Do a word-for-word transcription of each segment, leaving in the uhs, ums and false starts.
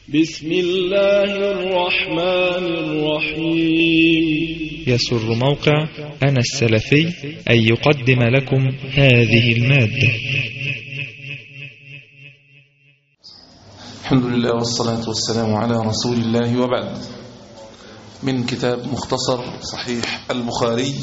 بسم الله الرحمن الرحيم. يسر موقع أنا السلفي أن يقدم لكم هذه المادة. الحمد لله والصلاة والسلام على رسول الله، وبعد. من كتاب مختصر صحيح البخاري،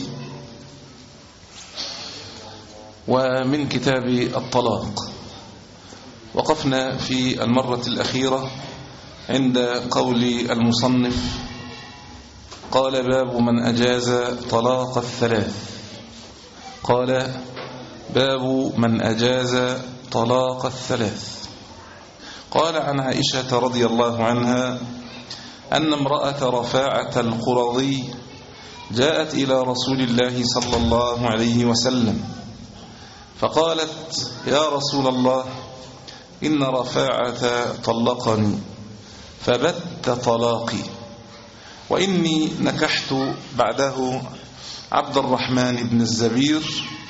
ومن كتاب الطلاق. وقفنا في المرة الأخيرة عند قول المصنف: قال باب من أجاز طلاق الثلاث. قال باب من أجاز طلاق الثلاث. قال عن عائشة رضي الله عنها أن امرأة رفاعة القرظي جاءت إلى رسول الله صلى الله عليه وسلم فقالت: يا رسول الله، إن رفاعة طلقني فبت طلاقي، وإني نكحت بعده عبد الرحمن بن الزبير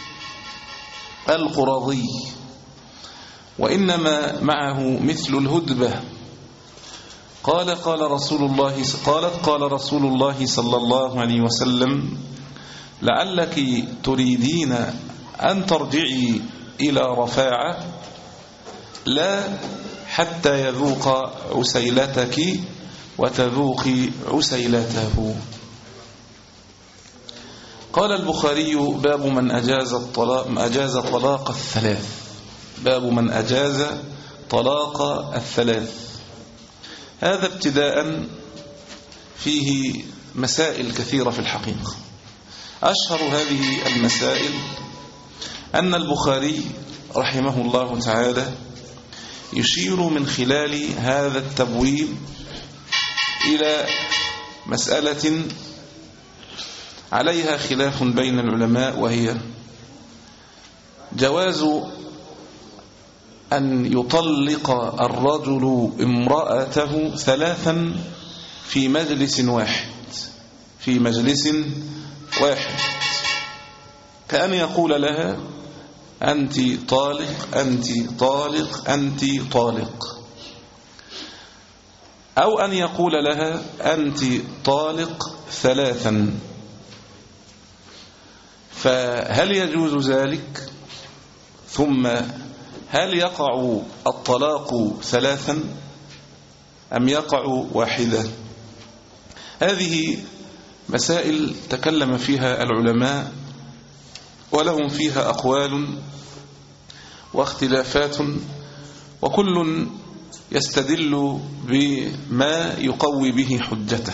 القرظي، وإنما معه مثل الهدبة. قال قال رسول الله قالت قال رسول الله صلى الله عليه وسلم: لعلك تريدين أن ترجعي إلى رفاعة، لا حتى يذوق عسيلتك وتذوقي عسيلته. قال البخاري: باب من أجاز الطلاق أجاز طلاق الثلاث. باب من أجاز طلاق الثلاث. هذا ابتداء فيه مسائل كثيرة في الحقيقة. أشهر هذه المسائل أن البخاري رحمه الله تعالى يشير من خلال هذا التبويب إلى مسألة عليها خلاف بين العلماء، وهي جواز أن يطلق الرجل امرأته ثلاثا في مجلس واحد في مجلس واحد كأن يقول لها: أنت طالق أنت طالق أنت طالق، أو أن يقول لها: أنت طالق ثلاثا. فهل يجوز ذلك؟ ثم هل يقع الطلاق ثلاثا أم يقع واحدا؟ هذه مسائل تكلم فيها العلماء، ولهم فيها أقوال واختلافات، وكل يستدل بما يقوي به حجته.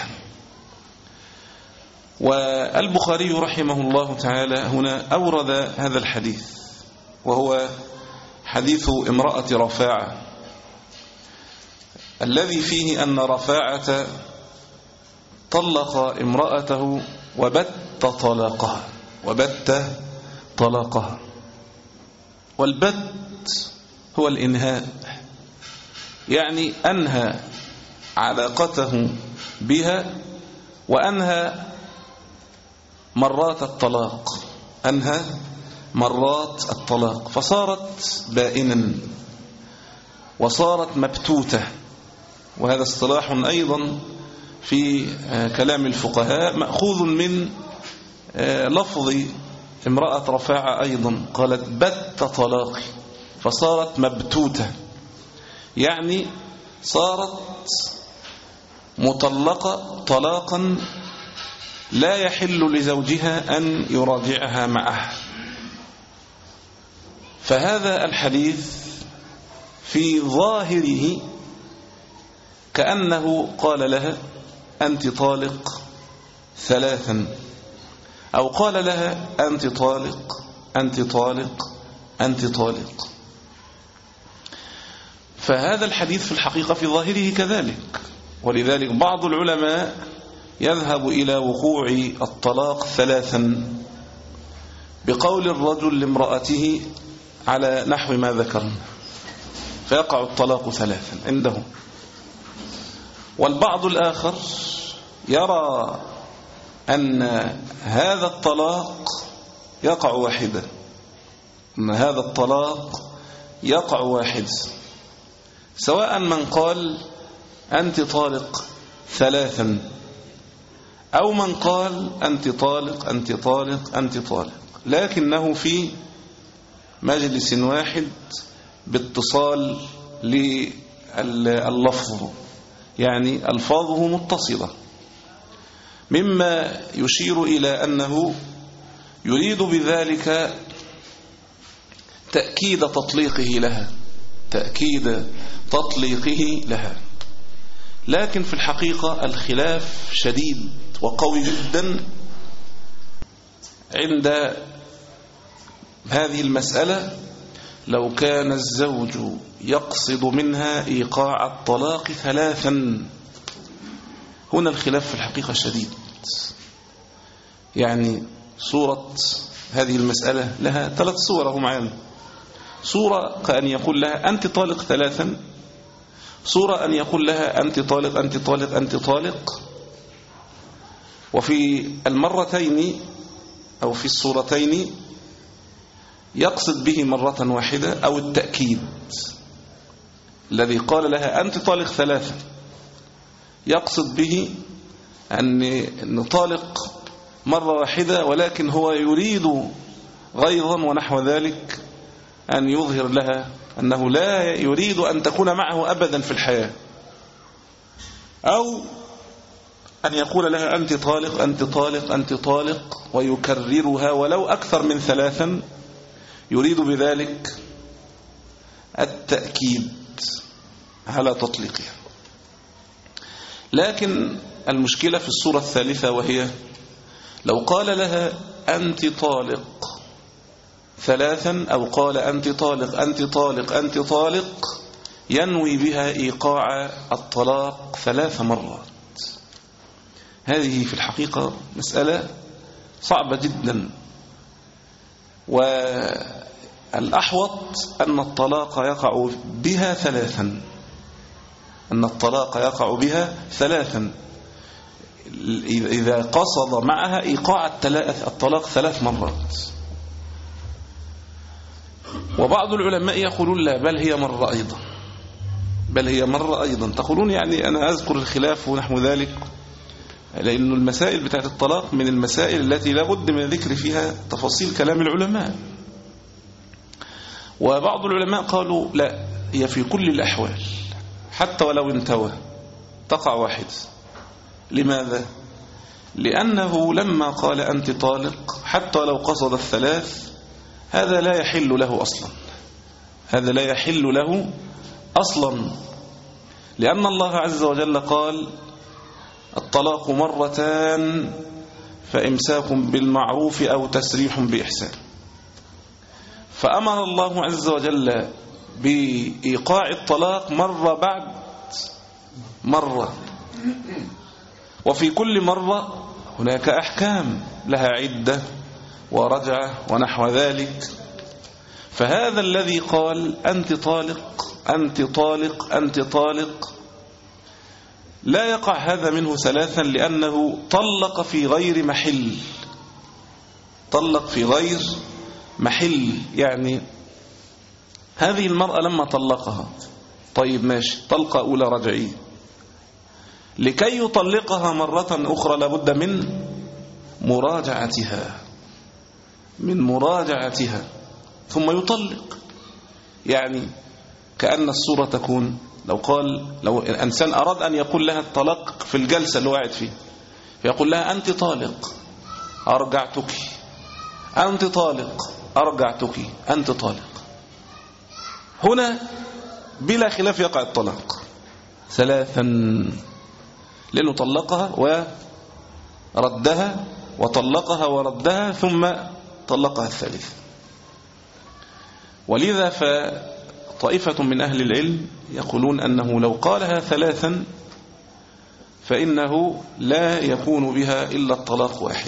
والبخاري رحمه الله تعالى هنا أورد هذا الحديث، وهو حديث امرأة رفاعة، الذي فيه أن رفاعة طلق امرأته وبت طلاقها وبت طلاقها. والبت هو الإنهاء، يعني أنهى علاقته بها وأنهى مرات الطلاق أنهى مرات الطلاق فصارت بائنا وصارت مبتوتة. وهذا اصطلاح أيضا في كلام الفقهاء مأخوذ من لفظ امرأة رفاعة أيضا، قالت: بت طلاقي، فصارت مبتوتة، يعني صارت مطلقة طلاقا لا يحل لزوجها أن يراجعها معه. فهذا الحديث في ظاهره كأنه قال لها: أنت طالق ثلاثا، أو قال لها: أنت طالق أنت طالق أنت طالق. فهذا الحديث في الحقيقة في ظاهره كذلك، ولذلك بعض العلماء يذهب إلى وقوع الطلاق ثلاثا بقول الرجل لامرأته على نحو ما ذكرنا، فيقع الطلاق ثلاثا عنده. والبعض الآخر يرى أن هذا الطلاق يقع واحدا أن هذا الطلاق يقع واحد سواء من قال أنت طالق ثلاثا، أو من قال أنت طالق أنت طالق أنت طالق، لكنه في مجلس واحد باتصال لللفظ، يعني ألفاظه متصلة، مما يشير إلى أنه يريد بذلك تأكيد تطليقه لها تأكيد تطليقه لها لكن في الحقيقة الخلاف شديد وقوي جدا عند هذه المسألة. لو كان الزوج يقصد منها إيقاع الطلاق ثلاثا، هنا الخلاف في الحقيقة شديد. يعني صورة هذه المسألة لها ثلاث صور هم معانا. صورة كأن يقول لها أنت طالق ثلاثا، صورة أن يقول لها أنت طالق أنت طالق أنت طالق، وفي المرتين أو في الصورتين يقصد به مرة واحدة أو التأكيد. الذي قال لها أنت طالق ثلاثا يقصد به أن نطالق مرة واحدة، ولكن هو يريد غيظا ونحو ذلك أن يظهر لها أنه لا يريد أن تكون معه أبدا في الحياة، أو أن يقول لها أنت طالق أنت طالق أنت طالق ويكررها ولو أكثر من ثلاثا، يريد بذلك التأكيد على تطليقها. لكن المشكلة في الصورة الثالثة، وهي لو قال لها أنت طالق ثلاثا أو قال أنت طالق أنت طالق أنت طالق، ينوي بها إيقاع الطلاق ثلاث مرات. هذه في الحقيقة مسألة صعبة جدا، والأحوط أن الطلاق يقع بها ثلاثا أن الطلاق يقع بها ثلاثا إذا قصد معها إيقاع الطلاق ثلاث مرات. وبعض العلماء يقولون لا، بل هي مرة أيضا بل هي مرة أيضا تقولون يعني أنا أذكر الخلاف ونحو ذلك، لأن المسائل بتاعت الطلاق من المسائل التي لا بد من ذكر فيها تفاصيل كلام العلماء. وبعض العلماء قالوا لا، هي في كل الأحوال حتى ولو انتوى تقع واحد. لماذا؟ لأنه لما قال أنت طالق حتى لو قصد الثلاث، هذا لا يحل له أصلا هذا لا يحل له أصلا لأن الله عز وجل قال الطلاق مرتان فإمساك بالمعروف أو تسريح بإحسان، فأمر الله عز وجل بإيقاع الطلاق مرة بعد مرة، وفي كل مرة هناك أحكام لها عدة ورجعة ونحو ذلك. فهذا الذي قال أنت طالق أنت طالق أنت طالق لا يقع هذا منه ثلاثا، لأنه طلق في غير محل طلق في غير محل يعني هذه المرأة لما طلقها، طيب ماشي، طلقة أولى رجعية، لكي يطلقها مرة أخرى لابد من مراجعتها من مراجعتها ثم يطلق. يعني كأن الصورة تكون لو قال لو الإنسان أراد أن يقول لها الطلاق في الجلسة اللي وقعت فيه، فيقول لها أنت طالق أرجعتك أنت طالق أرجعتك أنت طالق، هنا بلا خلاف يقع الطلاق ثلاثا، لأنه طلقها وردها وطلقها وردها ثم طلقها الثالث. ولذا فطائفة من أهل العلم يقولون أنه لو قالها ثلاثا فإنه لا يكون بها إلا الطلاق واحد.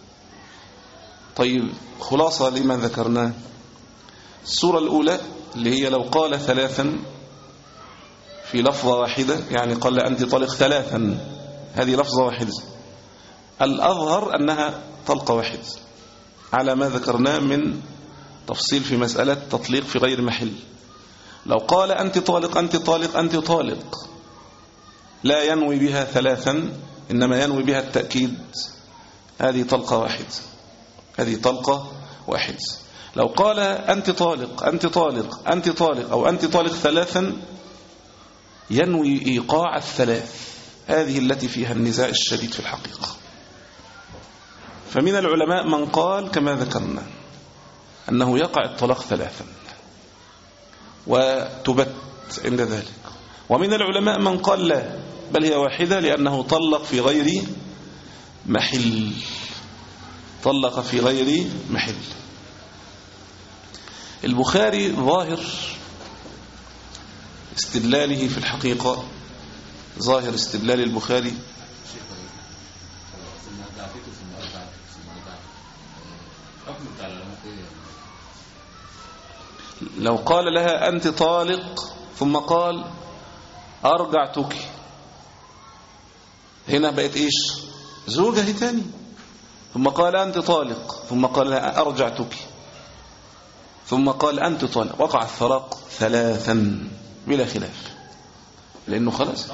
طيب خلاصة لما ذكرناه، الصورة الأولى اللي هي لو قال ثلاثا في لفظة واحدة، يعني قال أنت طلق ثلاثا، هذه لفظة واحدة، الأظهر أنها طلقة واحدة على ما ذكرناه من تفصيل في مسألة تطليق في غير محل. لو قال أنت طالق أنت طالق أنت طالق، لا ينوي بها ثلاثا إنما ينوي بها التأكيد، هذه طلقة واحدة، هذه طلقة واحدة. لو قال أنت طالق أنت طالق أنت طالق أو أنت طالق ثلاثا ينوي إيقاع الثلاث، هذه التي فيها النزاع الشديد في الحقيقة. فمن العلماء من قال كما ذكرنا أنه يقع الطلاق ثلاثا وتبت عند ذلك، ومن العلماء من قال لا بل هي واحدة لأنه طلق في غير محل، طلق في غير محل. البخاري ظاهر استدلاله في الحقيقة، ظاهر استدلال البخاري لو قال لها أنت طالق ثم قال أرجعتك، هنا بقت إيش؟ زوجة تاني. ثم قال أنت طالق ثم قال لها أرجعتك ثم قال أنت طالق، وقع الطلاق ثلاثا بلا خلاف، لأنه خلاص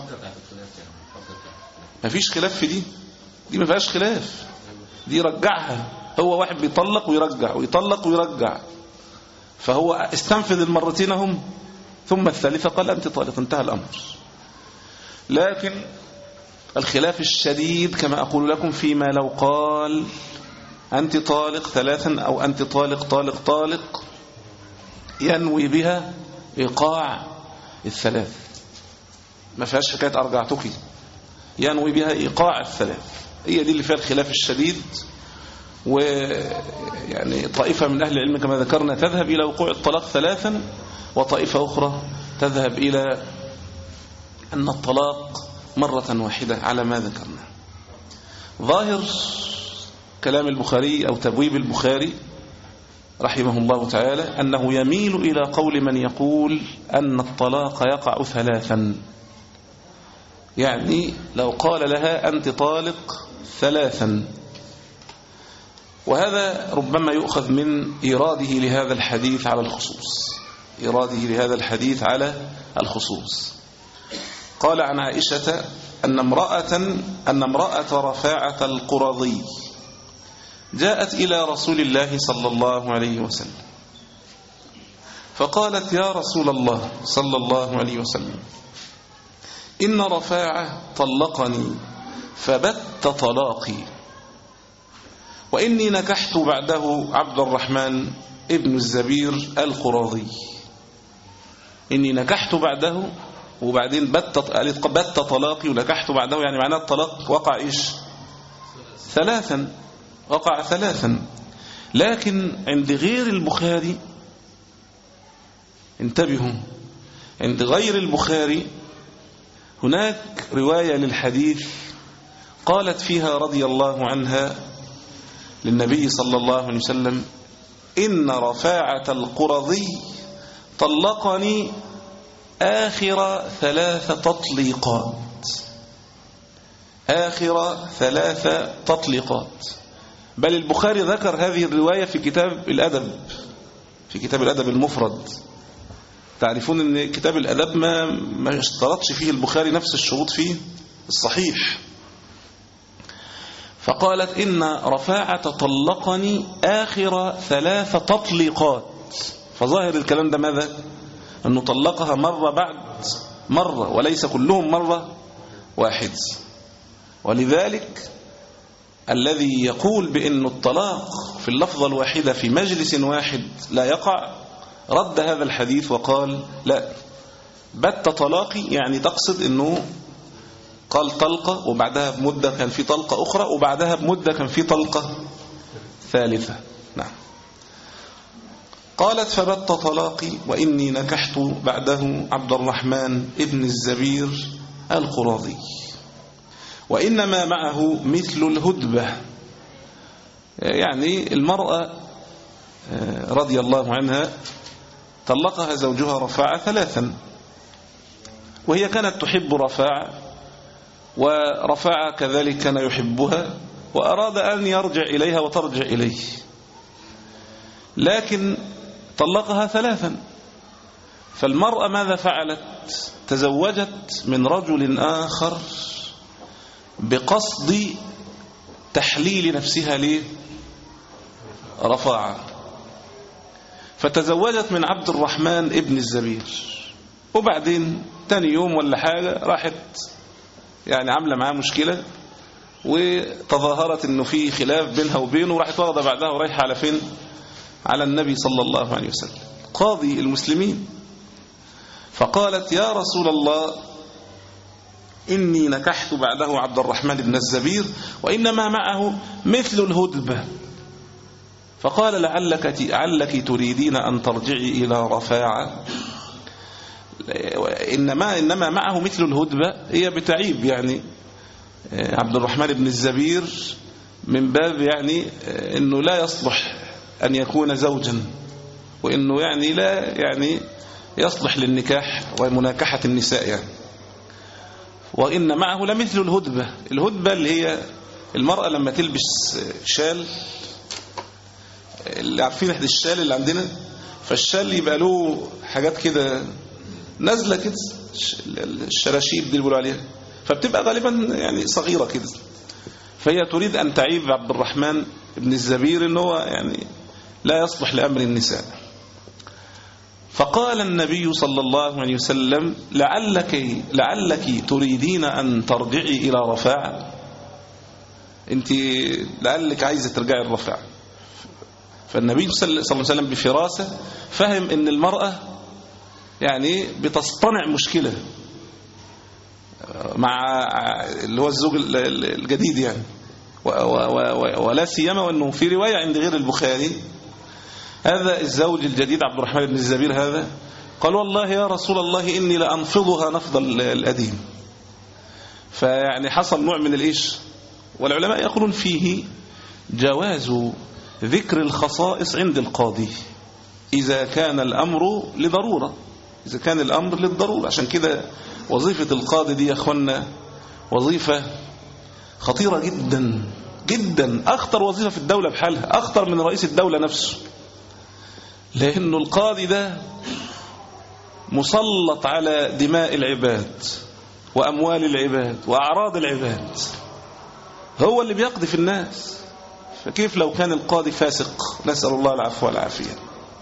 ما فيش خلاف في دي، دي ما فيهاش خلاف، دي رجعها، هو واحد بيطلق ويرجع ويطلق ويرجع، فهو استنفذ المرتين هم، ثم الثالثة قال أنت طالق، انتهى الأمر. لكن الخلاف الشديد كما أقول لكم فيما لو قال أنت طالق ثلاثا أو أنت طالق طالق طالق ينوي بها إيقاع الثلاث، ما فيهاش حكاية أرجعتك، ينوي بها إيقاع الثلاث، هي دي اللي فيها الخلاف الشديد. ويعني طائفة من أهل العلم كما ذكرنا تذهب إلى وقوع الطلاق ثلاثا، وطائفة أخرى تذهب إلى أن الطلاق مرة واحدة على ما ذكرنا. ظاهر كلام البخاري أو تبويب البخاري رحمه الله تعالى أنه يميل إلى قول من يقول أن الطلاق يقع ثلاثا، يعني لو قال لها أنت طالق ثلاثا، وهذا ربما يؤخذ من إيراده لهذا الحديث على الخصوص، إيراده لهذا الحديث على الخصوص. قال عن عائشة أن امرأة أن امرأة رفاعة القرظي جاءت إلى رسول الله صلى الله عليه وسلم فقالت يا رسول الله صلى الله عليه وسلم إن رفاعة طلقني فبت طلاقي، وإني نكحت بعده عبد الرحمن ابن الزبير القرظي. إني نكحت بعده وبعدين بت بت طلاقي ونكحت بعده، يعني معناه الطلاق وقع إيش؟ ثلاثا، وقع ثلاثا. لكن عند غير البخاري، انتبهوا، عند غير البخاري هناك رواية للحديث قالت فيها رضي الله عنها للنبي صلى الله عليه وسلم إن رفاعة القرظي طلقني آخر ثلاث تطليقات، آخر ثلاث تطليقات. بل البخاري ذكر هذه الرواية في كتاب الأدب، في كتاب الأدب المفرد. تعرفون أن كتاب الأدب ما ما اشترطش فيه البخاري نفس الشروط فيه الصحيح. فقالت إن رفاعة طلقني آخر ثلاث تطليقات، فظاهر الكلام ده ماذا؟ أنه طلقها مرة بعد مرة وليس كلهم مرة واحد. ولذلك الذي يقول بأن الطلاق في اللفظة الواحدة في مجلس واحد لا يقع رد هذا الحديث وقال لا، بت طلاقي يعني تقصد أنه قال طلقة وبعدها بمدة كان في طلقة أخرى وبعدها بمدة كان في طلقة ثالثة. نعم. قالت فبت طلاقي وإني نكحت بعده عبد الرحمن ابن الزبير القرظي، وإنما معه مثل الهدبة، يعني المرأة رضي الله عنها طلقها زوجها رفاعة ثلاثا، وهي كانت تحب رفاعة ورفاعة كذلك كان يحبها، وأراد أن يرجع إليها وترجع إليه، لكن طلقها ثلاثا. فالمرأة ماذا فعلت؟ تزوجت من رجل آخر بقصد تحليل نفسها ليه؟ رفاعة. فتزوجت من عبد الرحمن ابن الزبير، وبعدين تاني يوم ولا حاجة راحت يعني عاملة معاه مشكلة، وتظاهرت انه في خلاف بينها وبينه، وراحت واخده بعدها ورايحة على فين؟ على النبي صلى الله عليه وسلم قاضي المسلمين. فقالت: يا رسول الله، إني نكحت بعده عبد الرحمن بن الزبير وإنما معه مثل الهدبة. فقال: لعلك, لعلك تريدين أن ترجعي إلى رفاعة. إنما, إنما معه مثل الهدبة هي بتعيب يعني عبد الرحمن بن الزبير من باب يعني أنه لا يصلح أن يكون زوجا، وأنه يعني لا يعني يصلح للنكاح ومناكحة النساء يعني. وإن معه لمثل الهدبة. الهدبة اللي هي المرأة لما تلبس شال، اللي عارفين احد الشال اللي عندنا، فالشال يبقى له حاجات كده نازلة كده، الشراشيب دي اللي بيقولوا عليها، فبتبقى غالبا يعني صغيرة كده. فهي تريد أن تعيب عبد الرحمن بن الزبير إنه هو يعني لا يصلح لأمر النساء. فقال النبي صلى الله عليه وسلم: لعلك, لعلك تريدين أن ترجعي إلى رفاعة، أنت لعلك عايزة ترجعي الرفاعة. فالنبي صلى الله عليه وسلم بفراسة فهم أن المرأة يعني بتصطنع مشكلة مع اللي هو الزوج الجديد يعني، ولا سيما وأنه في رواية عند غير البخاري هذا الزوج الجديد عبد الرحمن بن الزبير هذا قال: والله يا رسول الله إني لأنفضها نفض الأديم. فيعني حصل نوع من الإيش، والعلماء يقولون فيه جواز ذكر الخصائص عند القاضي إذا كان الأمر لضرورة، إذا كان الأمر للضرورة. عشان كده وظيفة القاضي دي يا أخوانا وظيفة خطيرة جدا جدا، أخطر وظيفة في الدولة بحالها، أخطر من رئيس الدولة نفسه، لأنه القاضي ده مسلط على دماء العباد وأموال العباد وأعراض العباد، هو اللي بيقضي في الناس. فكيف لو كان القاضي فاسق؟ نسأل الله العفو والعافية.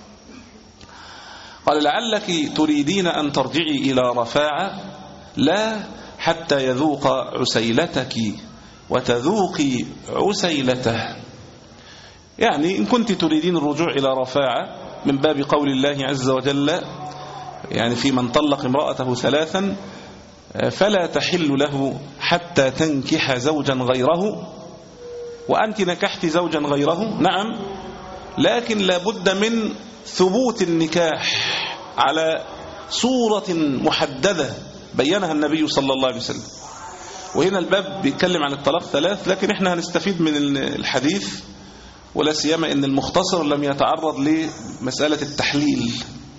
قال: لعلك تريدين أن ترجعي إلى رفاعة، لا حتى يذوق عسيلتك وتذوقي عسيلته. يعني إن كنت تريدين الرجوع إلى رفاعة من باب قول الله عز وجل يعني في من طلق امرأته ثلاثا فلا تحل له حتى تنكح زوجا غيره، وأنت نكحت زوجا غيره، نعم، لكن لابد من ثبوت النكاح على صورة محددة بينها النبي صلى الله عليه وسلم. وهنا الباب بيتكلم عن الطلاق ثلاث، لكن احنا هنستفيد من الحديث، ولا سيما ان المختصر لم يتعرض لمسألة التحليل.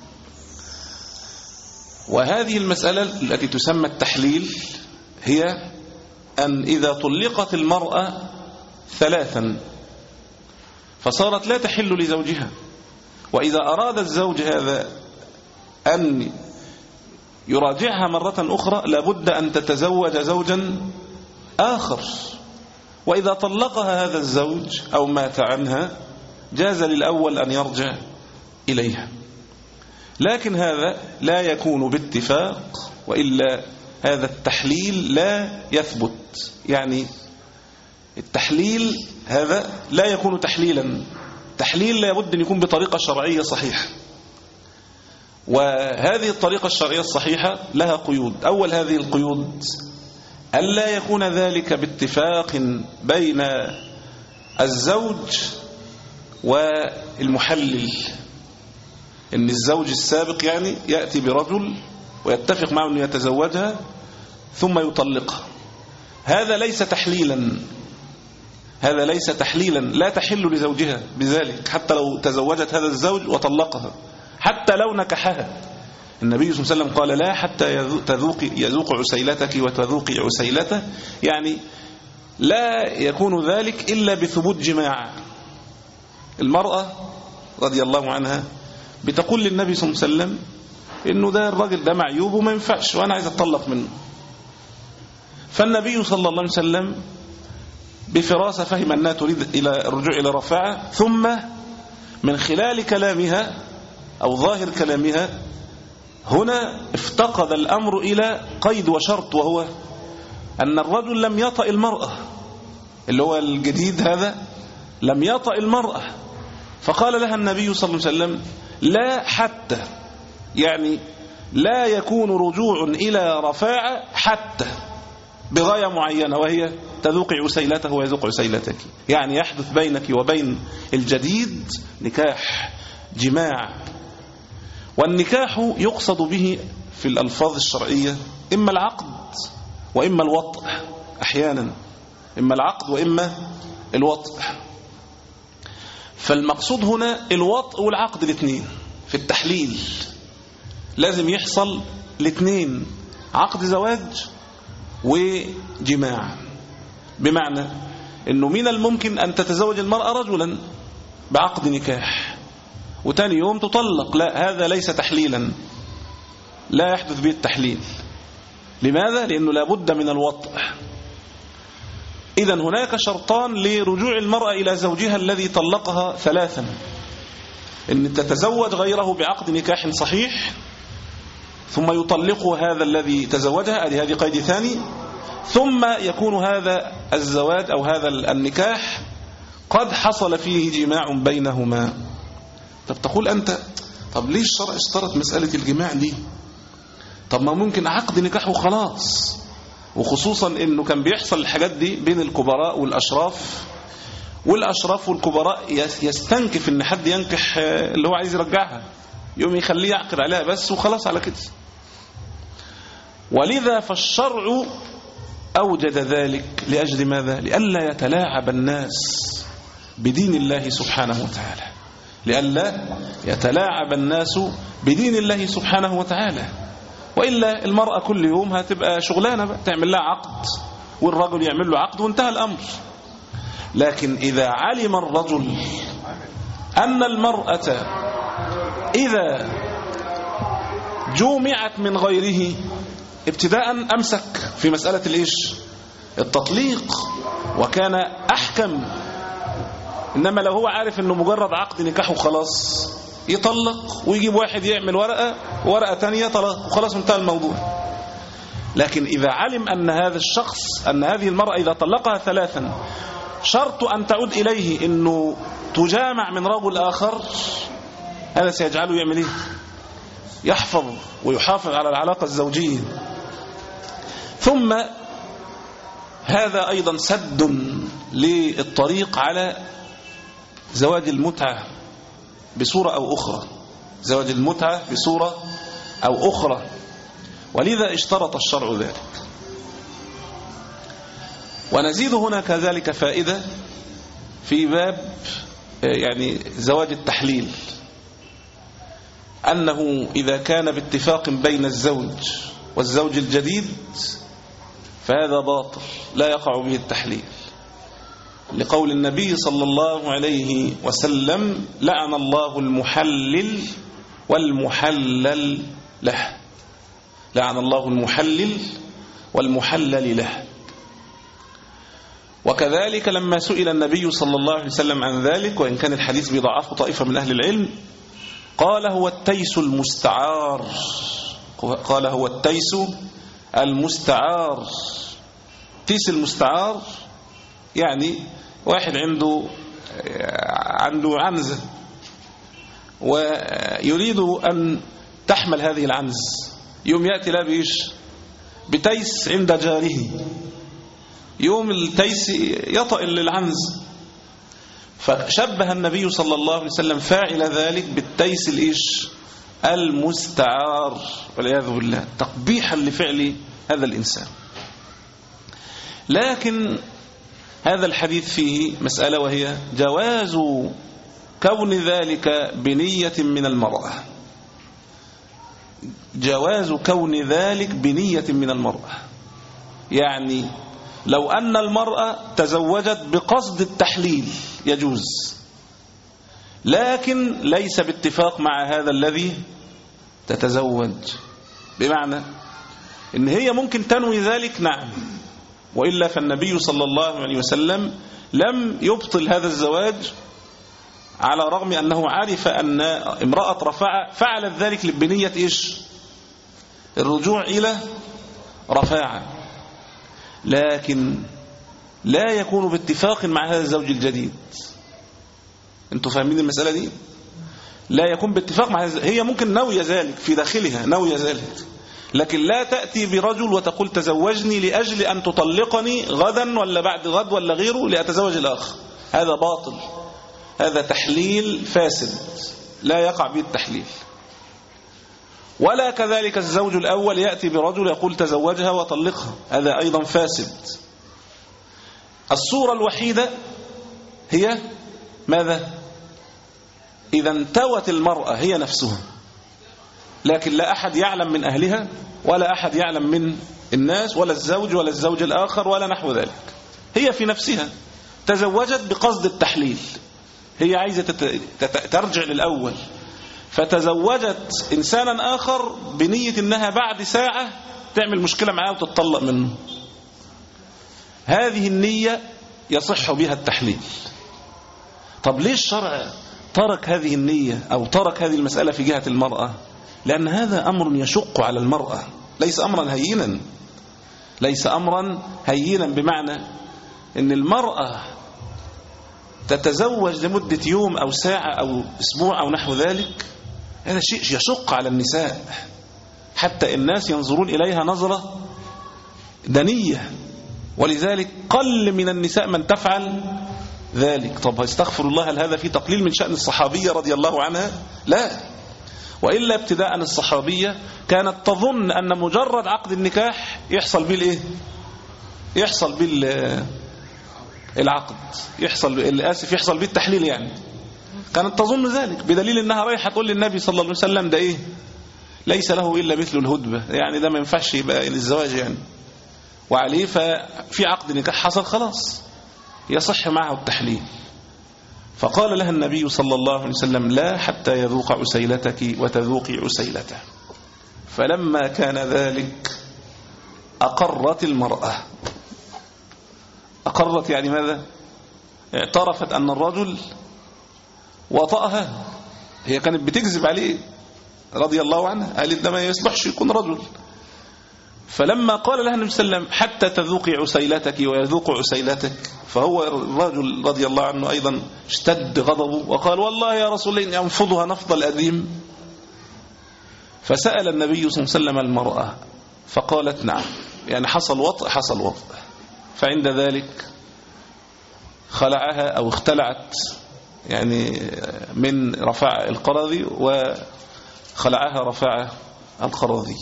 وهذه المسألة التي تسمى التحليل هي أن إذا طلقت المرأة ثلاثا فصارت لا تحل لزوجها، وإذا أراد الزوج هذا أن يراجعها مرة أخرى لابد أن تتزوج زوجا آخر، وإذا طلقها هذا الزوج أو مات عنها جاز للأول أن يرجع إليها. لكن هذا لا يكون باتفاق، وإلا هذا التحليل لا يثبت. يعني التحليل هذا لا يكون تحليلا، تحليل لا يبد أن يكون بطريقة شرعية صحيحة، وهذه الطريقة الشرعية الصحيحة لها قيود. أول هذه القيود ألا يكون ذلك باتفاق بين الزوج والمحلل، إن الزوج السابق يعني يأتي برجل ويتفق معه أن يتزوجها ثم يطلقها، هذا ليس تحليلا، هذا ليس تحليلا، لا تحل لزوجها بذلك حتى لو تزوجت هذا الزوج وطلقها، حتى لو نكحها. النبي صلى الله عليه وسلم قال: لا حتى تذوق يذوق عسيلتك وتذوقي عسيلته، يعني لا يكون ذلك إلا بثبوت جماع. المرأة رضي الله عنها بتقول للنبي صلى الله عليه وسلم: إنه ده الراجل ده معيوب وما ينفعش وأنا عايز أتطلق منه. فالنبي صلى الله عليه وسلم بفراسة فهم أنها تريد إلى الرجوع إلى رفاعة، ثم من خلال كلامها أو ظاهر كلامها هنا افتقد الأمر إلى قيد وشرط، وهو أن الرجل لم يطأ المرأة، اللي هو الجديد هذا لم يطأ المرأة. فقال لها النبي صلى الله عليه وسلم لا حتى، يعني لا يكون رجوع إلى رفاعة حتى بغاية معينة، وهي تذوقي عسيلته ويذوق عسيلتك، يعني يحدث بينك وبين الجديد نكاح جماع. والنكاح يقصد به في الألفاظ الشرعية إما العقد وإما الوطء، أحيانا إما العقد وإما الوطء. فالمقصود هنا الوطء والعقد الاثنين في التحليل، لازم يحصل الاثنين، عقد زواج وجماع. بمعنى أنه من الممكن أن تتزوج المرأة رجلا بعقد نكاح وتاني يوم تطلق، لا، هذا ليس تحليلا، لا يحدث به التحليل. لماذا؟ لأنه لابد من الوطء. إذن هناك شرطان لرجوع المرأة إلى زوجها الذي طلقها ثلاثا: أن تتزوج غيره بعقد نكاح صحيح ثم يطلقها هذا الذي تزوجها، هذه قيد ثاني، ثم يكون هذا الزواج أو هذا النكاح قد حصل فيه جماع بينهما. طب تقول أنت، طب ليش الشرع اشترط مسألة الجماع دي؟ طب ما ممكن عقد نكاح وخلاص، وخصوصا أنه كان بيحصل الحاجات دي بين الكبراء والأشراف، والأشراف والكبراء يستنكف أن حد ينكح اللي هو عايز يرجعها، يوم يخليه يعقد عليها بس وخلاص على كده. ولذا فالشرع أوجد ذلك لأجل ماذا؟ لئلا يتلاعب الناس بدين الله سبحانه وتعالى، لئلا يتلاعب الناس بدين الله سبحانه وتعالى. وإلا المرأة كل يوم هتبقى شغلانة بقى، تعمل لها عقد والرجل يعمل له عقد وانتهى الأمر. لكن إذا علم الرجل أن المرأة إذا جومعت من غيره ابتداء أمسك في مسألة الإيش؟ التطليق، وكان أحكم. إنما لو هو عارف أنه مجرد عقد نكاح وخلاص يطلق ويجيب واحد يعمل ورقة ورقة تانية طلاق وخلاص انتهى الموضوع. لكن إذا علم أن هذا الشخص، أن هذه المرأة إذا طلقها ثلاثا شرط أن تعود إليه أنه تجامع من رجل آخر، هذا سيجعله يعمل إيه؟ يحفظ ويحافظ على العلاقة الزوجية. ثم هذا أيضا سد للطريق على زواج المتعة بصورة أو أخرى، زواج المتعة بصورة أو أخرى، ولذا اشترط الشرع ذلك. ونزيد هنا كذلك فائدة في باب يعني زواج التحليل، أنه إذا كان باتفاق بين الزوج والزوج الجديد فهذا باطل لا يقع به التحليل، لقول النبي صلى الله عليه وسلم لعن الله المحلل والمحلل له، لعن الله المحلل والمحلل له. وكذلك لما سئل النبي صلى الله عليه وسلم عن ذلك، وإن كان الحديث بضعفه طائفة من أهل العلم، قال هو التيس المستعار، قال هو التيس المستعار. تيس المستعار يعني واحد عنده عنده عنزة ويريد أن تحمل هذه العنز، يوم يأتي لا بإيش؟ بتيس عند جاره، يوم التيس يطأ العنز. فشبه النبي صلى الله عليه وسلم فاعل ذلك بالتيس الإيش؟ المستعار، والعياذ بالله، تقبيحا لفعل هذا الإنسان. لكن هذا الحديث فيه مسألة، وهي جواز كون ذلك بنية من المرأة، جواز كون ذلك بنية من المرأة. يعني لو أن المرأة تزوجت بقصد التحليل يجوز، لكن ليس باتفاق مع هذا الذي تتزوج، بمعنى إن هي ممكن تنوي ذلك، نعم، وإلا فالنبي صلى الله عليه وسلم لم يبطل هذا الزواج، على رغم أنه عرف أن امرأة رفاعة فعلت ذلك بنية إيش؟ الرجوع إلى رفاعة، لكن لا يكون باتفاق مع هذا الزوج الجديد. أنتوا فاهمين المسألة دي؟ لا يكون باتفاق مع هذا. هي ممكن ناوية ذلك في داخلها، ناوية ذلك، لكن لا تأتي برجل وتقول تزوجني لأجل أن تطلقني غدا ولا بعد غد ولا غيره لأتزوج الآخر. هذا باطل، هذا تحليل فاسد لا يقع به التحليل. ولا كذلك الزوج الأول يأتي برجل يقول تزوجها وطلقها، هذا أيضا فاسد. الصورة الوحيدة هي ماذا؟ إذا انتوت المرأة هي نفسها، لكن لا أحد يعلم من أهلها ولا أحد يعلم من الناس ولا الزوج ولا الزوج الآخر ولا نحو ذلك، هي في نفسها تزوجت بقصد التحليل، هي عايزة ترجع للأول، فتزوجت إنسانا آخر بنية أنها بعد ساعة تعمل مشكلة معاه وتتطلق منه. هذه النية يصح بها التحليل. طب ليه الشرع ترك هذه النية أو ترك هذه المسألة في جهة المرأة؟ لأن هذا أمر يشق على المرأة، ليس أمرا هينا، ليس أمرا هينا، بمعنى أن المرأة تتزوج لمدة يوم أو ساعة أو أسبوع أو نحو ذلك، هذا شيء يشق على النساء، حتى الناس ينظرون إليها نظرة دنية، ولذلك قل من النساء من تفعل ذلك. طب استغفر الله، هل هذا في تقليل من شأن الصحابية رضي الله عنها؟ لا، وإلا ابتداء الصحابية كانت تظن أن مجرد عقد النكاح يحصل به الايه؟ يحصل به العقد، يحصل الآسف يحصل به التحليل، يعني كانت تظن ذلك، بدليل أنها رايحة تقول للنبي صلى الله عليه وسلم ده إيه؟ ليس له إلا مثل الهدبة، يعني ده ما ينفعش يبقى للزواج يعني، وعليه ففي عقد نكاح حصل خلاص يصح معه التحليل. فقال لها النبي صلى الله عليه وسلم لا حتى يذوق عسيلتك وتذوقي عسيلته. فلما كان ذلك أقرت المرأة. أقرت يعني ماذا؟ اعترفت أن الرجل وطأها، هي كانت بتكذب عليه رضي الله عنها، قالت ده ما يصلحش يكون رجل. فلما قال لها النبي صلى الله عليه وسلم حتى تذوقي عسيلتك ويذوق عسيلتك، فهو الرجل رضي الله عنه أيضا اشتد غضبه وقال والله يا رسول الله إني أنفضها نفض الأديم. فسأل النبي صلى الله عليه وسلم المرأة فقالت نعم، يعني حصل وطء حصل وطء. فعند ذلك خلعها أو اختلعت يعني من رفاعة القرظي وخلعها رفاعة القرظي،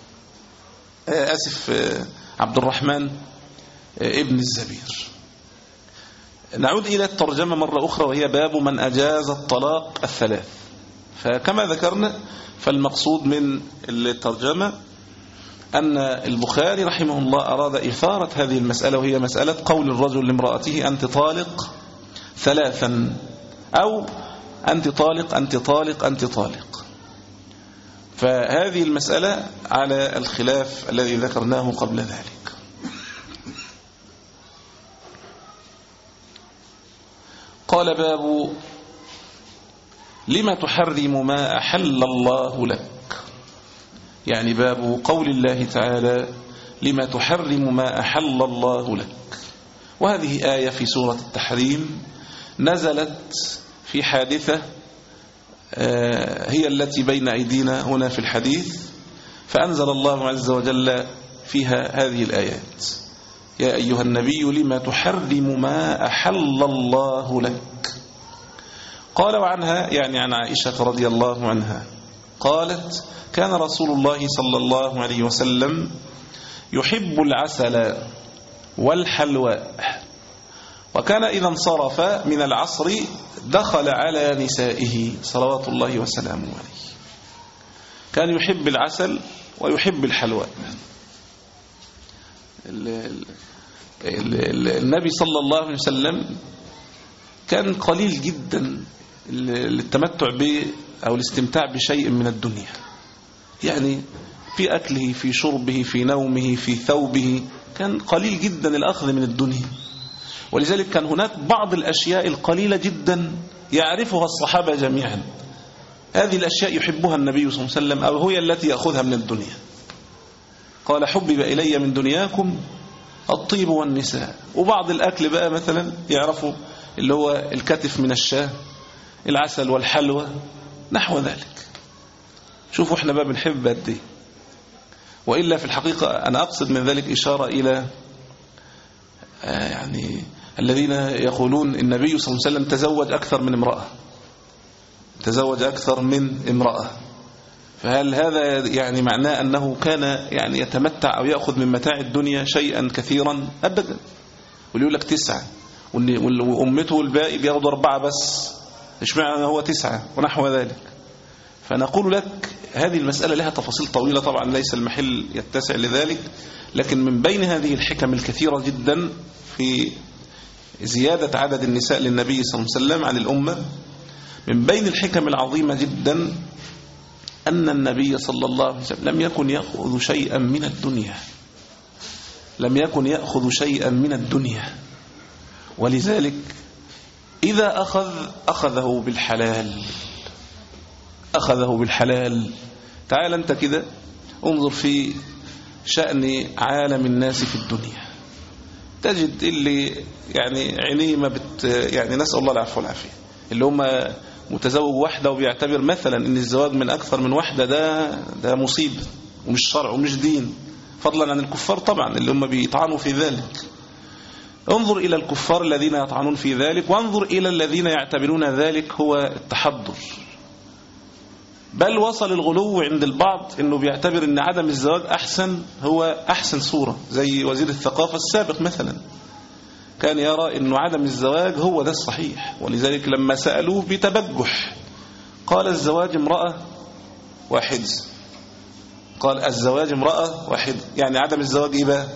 آسف عبد الرحمن ابن الزبير. نعود إلى الترجمة مرة أخرى، وهي باب من أجاز الطلاق الثلاث. فكما ذكرنا فالمقصود من الترجمة أن البخاري رحمه الله أراد إثارة هذه المسألة، وهي مسألة قول الرجل لامرأته أنت طالق ثلاثا، أو أنت طالق أنت طالق أنت طالق. فهذه المسألة على الخلاف الذي ذكرناه قبل ذلك. قال باب لما تحرم ما أحل الله لك، يعني باب قول الله تعالى لما تحرم ما أحل الله لك. وهذه آية في سورة التحريم نزلت في حادثة هي التي بين أيدينا هنا في الحديث، فأنزل الله عز وجل فيها هذه الآيات يا أيها النبي لما تحرم ما أحل الله لك. قال وعنها يعني عن عائشة رضي الله عنها قالت كان رسول الله صلى الله عليه وسلم يحب العسل والحلواء، وكان إذا انصرف من العصر دخل على نسائه صلوات الله وسلامه عليه. كان يحب العسل ويحب الحلواء. النبي صلى الله عليه وسلم كان قليل جدا التمتع ب أو الاستمتاع بشيء من الدنيا، يعني في أكله، في شربه، في نومه، في ثوبه، كان قليل جدا الأخذ من الدنيا. ولذلك كان هناك بعض الأشياء القليلة جدا يعرفها الصحابة جميعا، هذه الأشياء يحبها النبي صلى الله عليه وسلم أو هي التي يأخذها من الدنيا. قال حبب إلي من دنياكم الطيب والنساء. وبعض الأكل بقى مثلا يعرفوا اللي هو الكتف من الشاه، العسل والحلوى، نحو ذلك. شوفوا احنا بقى بنحب قد ايه. وإلا في الحقيقة أنا أقصد من ذلك إشارة إلى آه يعني الذين يقولون النبي صلى الله عليه وسلم تزوج أكثر من امرأة، تزوج أكثر من امرأة، فهل هذا يعني معناه أنه كان يعني يتمتع أو يأخذ من متاع الدنيا شيئا كثيرا؟ أبدا. واللي يقول لك تسعة وأمته الباقي بياخدوا أربعة بس، إيش معنى هو تسعة ونحو ذلك. فنقول لك هذه المسألة لها تفاصيل طويلة، طبعا ليس المحل يتسع لذلك، لكن من بين هذه الحكم الكثيرة جدا في زيادة عدد النساء للنبي صلى الله عليه وسلم عن الأمة، من بين الحكم العظيمة جدا أن النبي صلى الله عليه وسلم لم يكن يأخذ شيئا من الدنيا، لم يكن يأخذ شيئا من الدنيا. ولذلك إذا أخذ أخذه بالحلال، أخذه بالحلال. تعال أنت كده انظر في شأن عالم الناس في الدنيا، تجد اللي يعني عينيه ما بت يعني نسأل الله العفو والعافية، اللي هم متزوج واحدة وبيعتبر مثلا ان الزواج من أكثر من واحدة ده ده مصيبة ومش شرع ومش دين، فضلا عن الكفار طبعا اللي هم بيطعنوا في ذلك. انظر إلى الكفار الذين يطعنون في ذلك، وانظر إلى الذين يعتبرون ذلك هو التحضر. بل وصل الغلو عند البعض انه بيعتبر ان عدم الزواج احسن، هو احسن صورة، زي وزير الثقافة السابق مثلا كان يرى انه عدم الزواج هو ده الصحيح. ولذلك لما سألوه بتبجح قال الزواج امرأة واحد، قال الزواج امرأة واحد، يعني عدم الزواج ايه بقى؟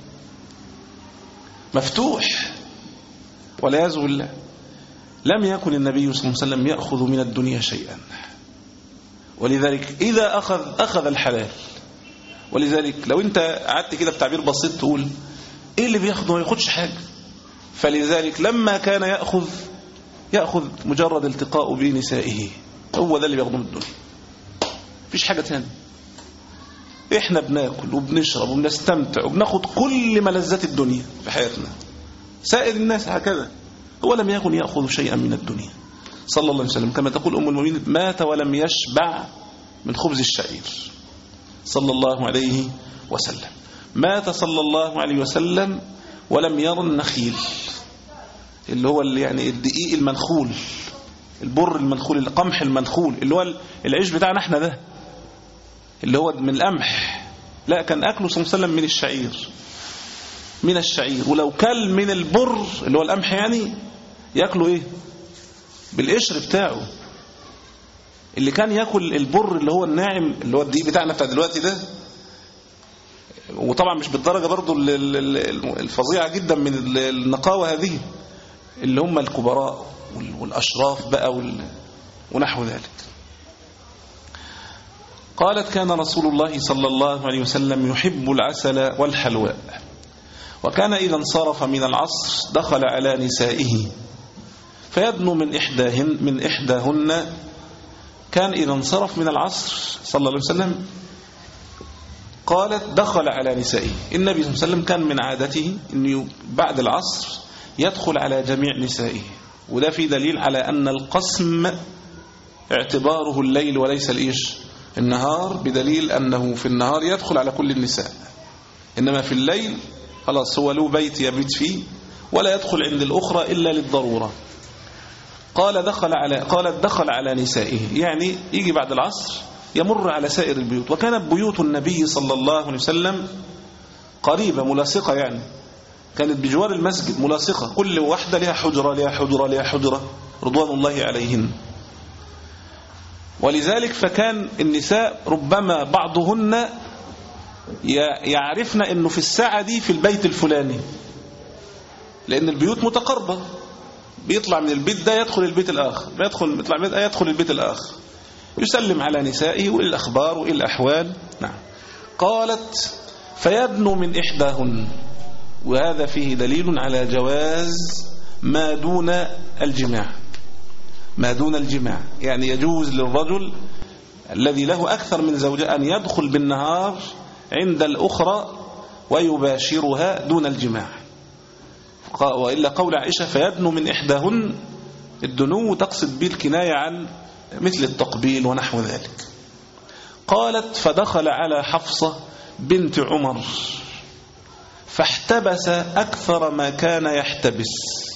مفتوح. والعياذ بالله. لم يكن النبي صلى الله عليه وسلم يأخذ من الدنيا شيئا، ولذلك إذا أخذ أخذ الحلال. ولذلك لو أنت قعدت كده بتعبير بسيط تقول إيه اللي بياخذ؟ ما ياخدش حاجة. فلذلك لما كان يأخذ يأخذ مجرد التقاء بنسائه، هو ده اللي بياخده من الدنيا، مفيش حاجة تانية. إحنا بناكل وبنشرب وبنستمتع وبناخد كل ملذات الدنيا في حياتنا، سائر الناس هكذا. هو لم يكن يأخذ شيئا من الدنيا صلى الله عليه وسلم، كما تقول أم المؤمنين مات ولم يشبع من خبز الشعير صلى الله عليه وسلم. مات صلى الله عليه وسلم ولم ير النخيل، اللي هو اللي يعني الدقيق المنخول، البر المنخول، القمح المنخول، اللي هو العيش بتاعنا احنا ده اللي هو من القمح. لا، كان أكله صلى الله عليه وسلم من الشعير، من الشعير. ولو كل من البر اللي هو القمح يعني يأكله ايه؟ بالقشر بتاعه. اللي كان يأكل البر اللي هو الناعم اللي هو الدقيق بتاعنا بتاع دلوقتي ده، وطبعا مش بالدرجة برضو الفظيعة جدا من النقاوة هذه، اللي هم الكبراء والأشراف بقى ونحو ذلك. قالت كان رسول الله صلى الله عليه وسلم يحب العسل والحلواء، وكان إذا انصرف من العصر دخل على نسائه فيدنو من إحداهن من إحداهن. كان إذا انصرف من العصر صلى الله عليه وسلم، قالت دخل على نسائه. النبي صلى الله عليه وسلم كان من عادته أنه بعد العصر يدخل على جميع نسائه، وده في دليل على أن القسم اعتباره الليل وليس الإيش النهار، بدليل أنه في النهار يدخل على كل النساء، إنما في الليل خلاص هو له بيت يبيت فيه ولا يدخل عند الأخرى إلا للضرورة. قال دخل على قالت دخل على نسائه، يعني يجي بعد العصر يمر على سائر البيوت. وكانت بيوت النبي صلى الله عليه وسلم قريبة ملاصقة، يعني كانت بجوار المسجد ملاصقة، كل واحدة لها حجرة لها حجرة لها حجرة رضوان الله عليهن. ولذلك فكان النساء ربما بعضهن يعرفن أنه في الساعة دي في البيت الفلاني، لأن البيوت متقربة، بيطلع من البيت ده يدخل البيت الآخر، بيدخل يطلع من البيت ده يدخل البيت الآخر. يسلم على نسائه وإلى الأخبار وإلى الأحوال. نعم. قالت فيدنو من إحداهن، وهذا فيه دليل على جواز ما دون الجماع. ما دون الجماع يعني يجوز للرجل الذي له أكثر من زوجة أن يدخل بالنهار عند الأخرى ويباشرها دون الجماع. وإلا قول عائشة فيدنو من إحداهن، الدنو تقصد به الكناية عن مثل التقبيل ونحو ذلك. قالت فدخل على حفصة بنت عمر فاحتبس أكثر ما كان يحتبس.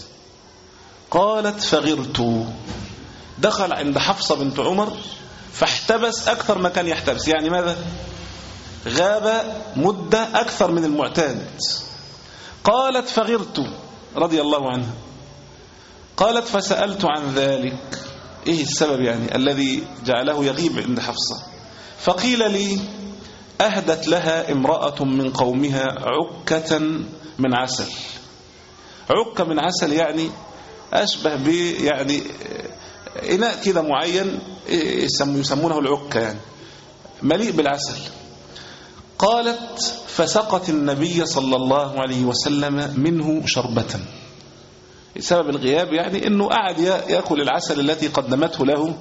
قالت فغرت، دخل عند حفصة بنت عمر فاحتبس أكثر ما كان يحتبس، يعني ماذا؟ غاب مدة أكثر من المعتاد. قالت فغرت رضي الله عنها. قالت فسألت عن ذلك، إيه السبب يعني الذي جعله يغيب عند حفصة؟ فقيل لي أهدت لها امرأة من قومها عكة من عسل. عكة من عسل يعني أشبه ب يعني إناء كده معين يسمونه العكة، يعني مليء بالعسل. قالت فسقت النبي صلى الله عليه وسلم منه شربة. سبب الغياب يعني أنه قعد يأكل العسل التي قدمته له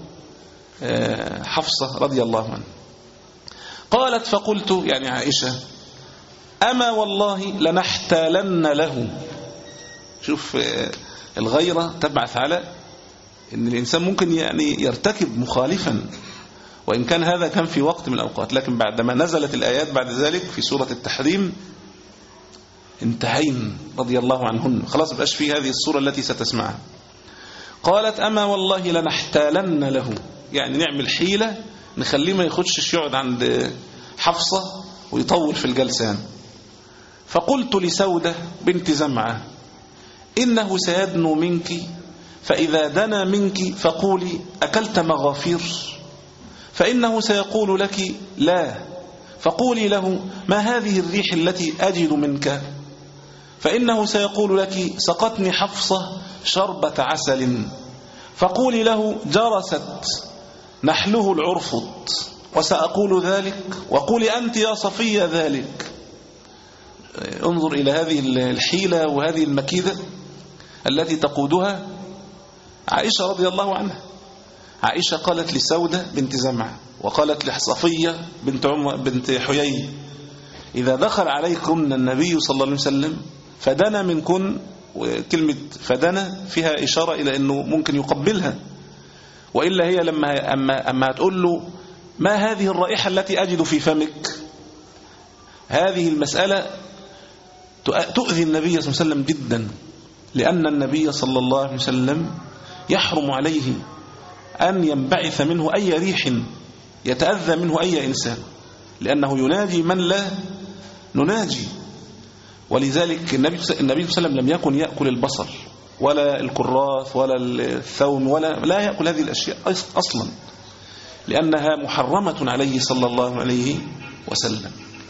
حفصة رضي الله عنها. قالت فقلت يعني عائشة أما والله لنحتالن له. شوف الغيرة تبعث على أن الإنسان ممكن يعني يرتكب مخالفا، وإن كان هذا كان في وقت من الأوقات، لكن بعدما نزلت الآيات بعد ذلك في سورة التحريم انتهين رضي الله عنهن، خلاص بقاش في هذه الصورة التي ستسمعها. قالت أما والله لنحتالن له، يعني نعمل حيلة نخليه ما يخدش يقعد عند حفصة ويطول في الجلسة يعني. فقلت لسودة بنت زمعة إنه سيدنو منك، فإذا دنا منك فقولي أكلت مغافير، فإنه سيقول لك لا، فقولي له ما هذه الريح التي أجد منك، فإنه سيقول لك سقتني حفصة شربة عسل، فقولي له جرست نحله العرفط، وسأقول ذلك، وقولي أنت يا صفية ذلك. انظر إلى هذه الحيلة وهذه المكيدة التي تقودها عائشة رضي الله عنها. عائشة قالت لسودة بنت زمعة وقالت لصفية بنت عمر بنت حيي إذا دخل عليكم النبي صلى الله عليه وسلم فدنا منكن، وكلمة فدنا فيها إشارة إلى أنه ممكن يقبلها، وإلا هي لما أما, أما تقول له ما هذه الرائحة التي أجد في فمك، هذه المسألة تؤذي النبي صلى الله عليه وسلم جدا، لأن النبي صلى الله عليه وسلم يحرم عليه أن ينبعث منه أي ريح يتأذى منه أي إنسان، لأنه يناجي من لا نناجي. ولذلك النبي صلى الله عليه وسلم لم يكن يأكل البصل ولا الكراث ولا الثوم، ولا لا يأكل هذه الأشياء أصلا، لأنها محرمة عليه صلى الله عليه وسلم.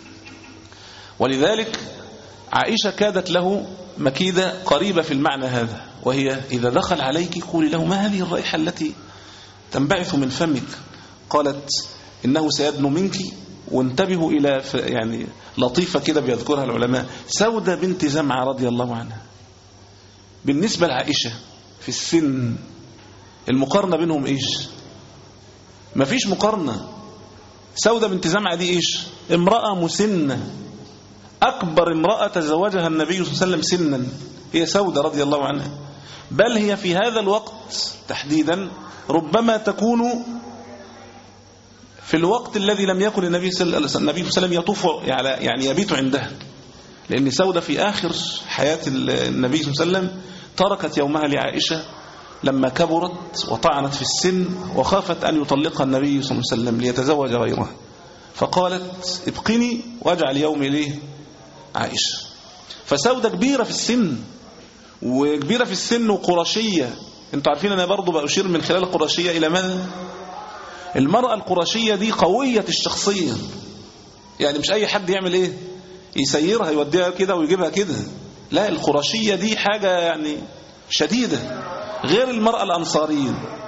ولذلك عائشة كادت له مكيدة قريبة في المعنى هذا، وهي إذا دخل عليك قولي له ما هذه الرائحة التي تنبعث من فمك. قالت إنه سيدنو منك. وانتبهوا إلى يعني لطيفة كده بيذكرها العلماء، سودة بنت زمعة رضي الله عنها بالنسبة لعائشة في السن المقارنة بينهم إيش؟ ما فيش مقارنة. سودة بنت زمعة دي إيش؟ امرأة مسنة، أكبر امرأة تزوجها النبي صلى الله عليه وسلم سنا هي سودة رضي الله عنها، بل هي في هذا الوقت تحديدا ربما تكون في الوقت الذي لم يكن النبي صلى الله عليه وسلم يطوف يعني يبيت عندها، لأن سودة في آخر حياة النبي صلى الله عليه وسلم تركت يومها لعائشة لما كبرت وطعنت في السن وخافت أن يطلقها النبي صلى الله عليه وسلم ليتزوج غيرها، فقالت ابقني واجعل يومي ليه عائشة. فسودة كبيرة في السن، وكبيرة في السن وقرشية. انتوا عارفين أنا برضو بأشير من خلال القرشية إلى ماذا؟ المرأة القرشية دي قوية الشخصية، يعني مش أي حد يعمل إيه يسيرها يوديها كده ويجيبها كده، لا، القرشية دي حاجة يعني شديدة، غير المرأة الأنصارية.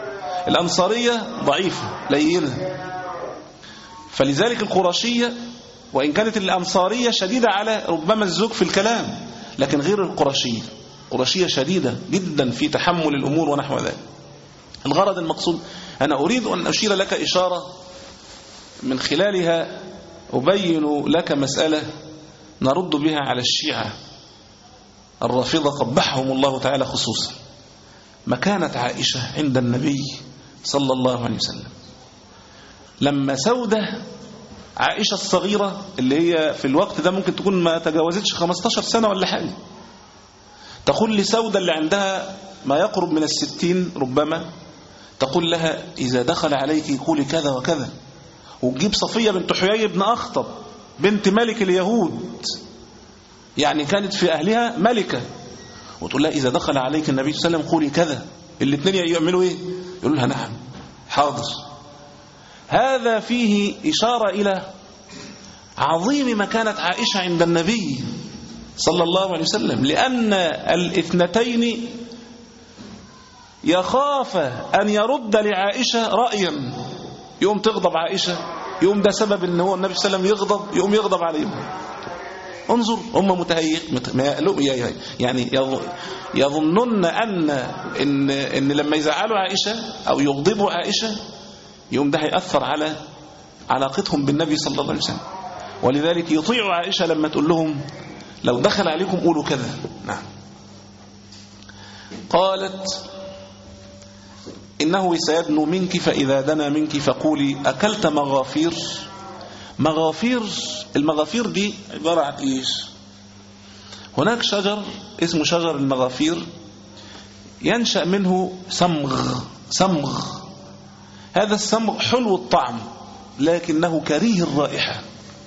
الأنصارية ضعيفة لينة، فلذلك القرشية وإن كانت الأنصارية شديدة على ربما الزوج في الكلام، لكن غير القرشية. القرشية شديدة جدا في تحمل الأمور ونحو ذلك. الغرض المقصود، أنا أريد أن أشير لك إشارة من خلالها أبين لك مسألة نرد بها على الشيعة الرافضة قبحهم الله تعالى خصوصا. مكانة عائشة عند النبي صلى الله عليه وسلم. لما سودة عائشة الصغيرة اللي هي في الوقت ده ممكن تكون ما تجاوزتش خمستاشر سنة ولا حاجة، تقول لسودة اللي عندها ما يقرب من الستين ربما، تقول لها إذا دخل عليك قولي كذا وكذا. وتجيب صفية بنت حيي بن أخطب بنت ملك اليهود، يعني كانت في أهلها ملكة، وتقول لها إذا دخل عليك النبي صلى الله عليه وسلم قولي كذا. الاثنين يعملوا إيه؟ يقولوا لها نعم حاضر. هذا فيه إشارة إلى عظيم مكانة عائشة عند النبي صلى الله عليه وسلم، لأن الاثنتين يخاف أن يرد لعائشة رأيا يوم تغضب عائشة، يوم ده سبب أن هو النبي صلى الله عليه وسلم يغضب، يوم يغضب عليهم. انظر، هم متهيئ يعني يظنون أن, إن, إن لما يزعلوا عائشة أو يغضبوا عائشة يوم ده هيأثر على علاقتهم بالنبي صلى الله عليه وسلم، ولذلك يطيعوا عائشة لما تقول لهم لو دخل عليكم قولوا كذا. نعم. قالت إنه سيدنو منك فإذا دنا منك فقولي أكلت مغافير. مغافير، المغافير دي عبارة عن إيش؟ هناك شجر اسمه شجر المغافير ينشأ منه سمغ. سمغ هذا السمغ حلو الطعم لكنه كريه الرائحة.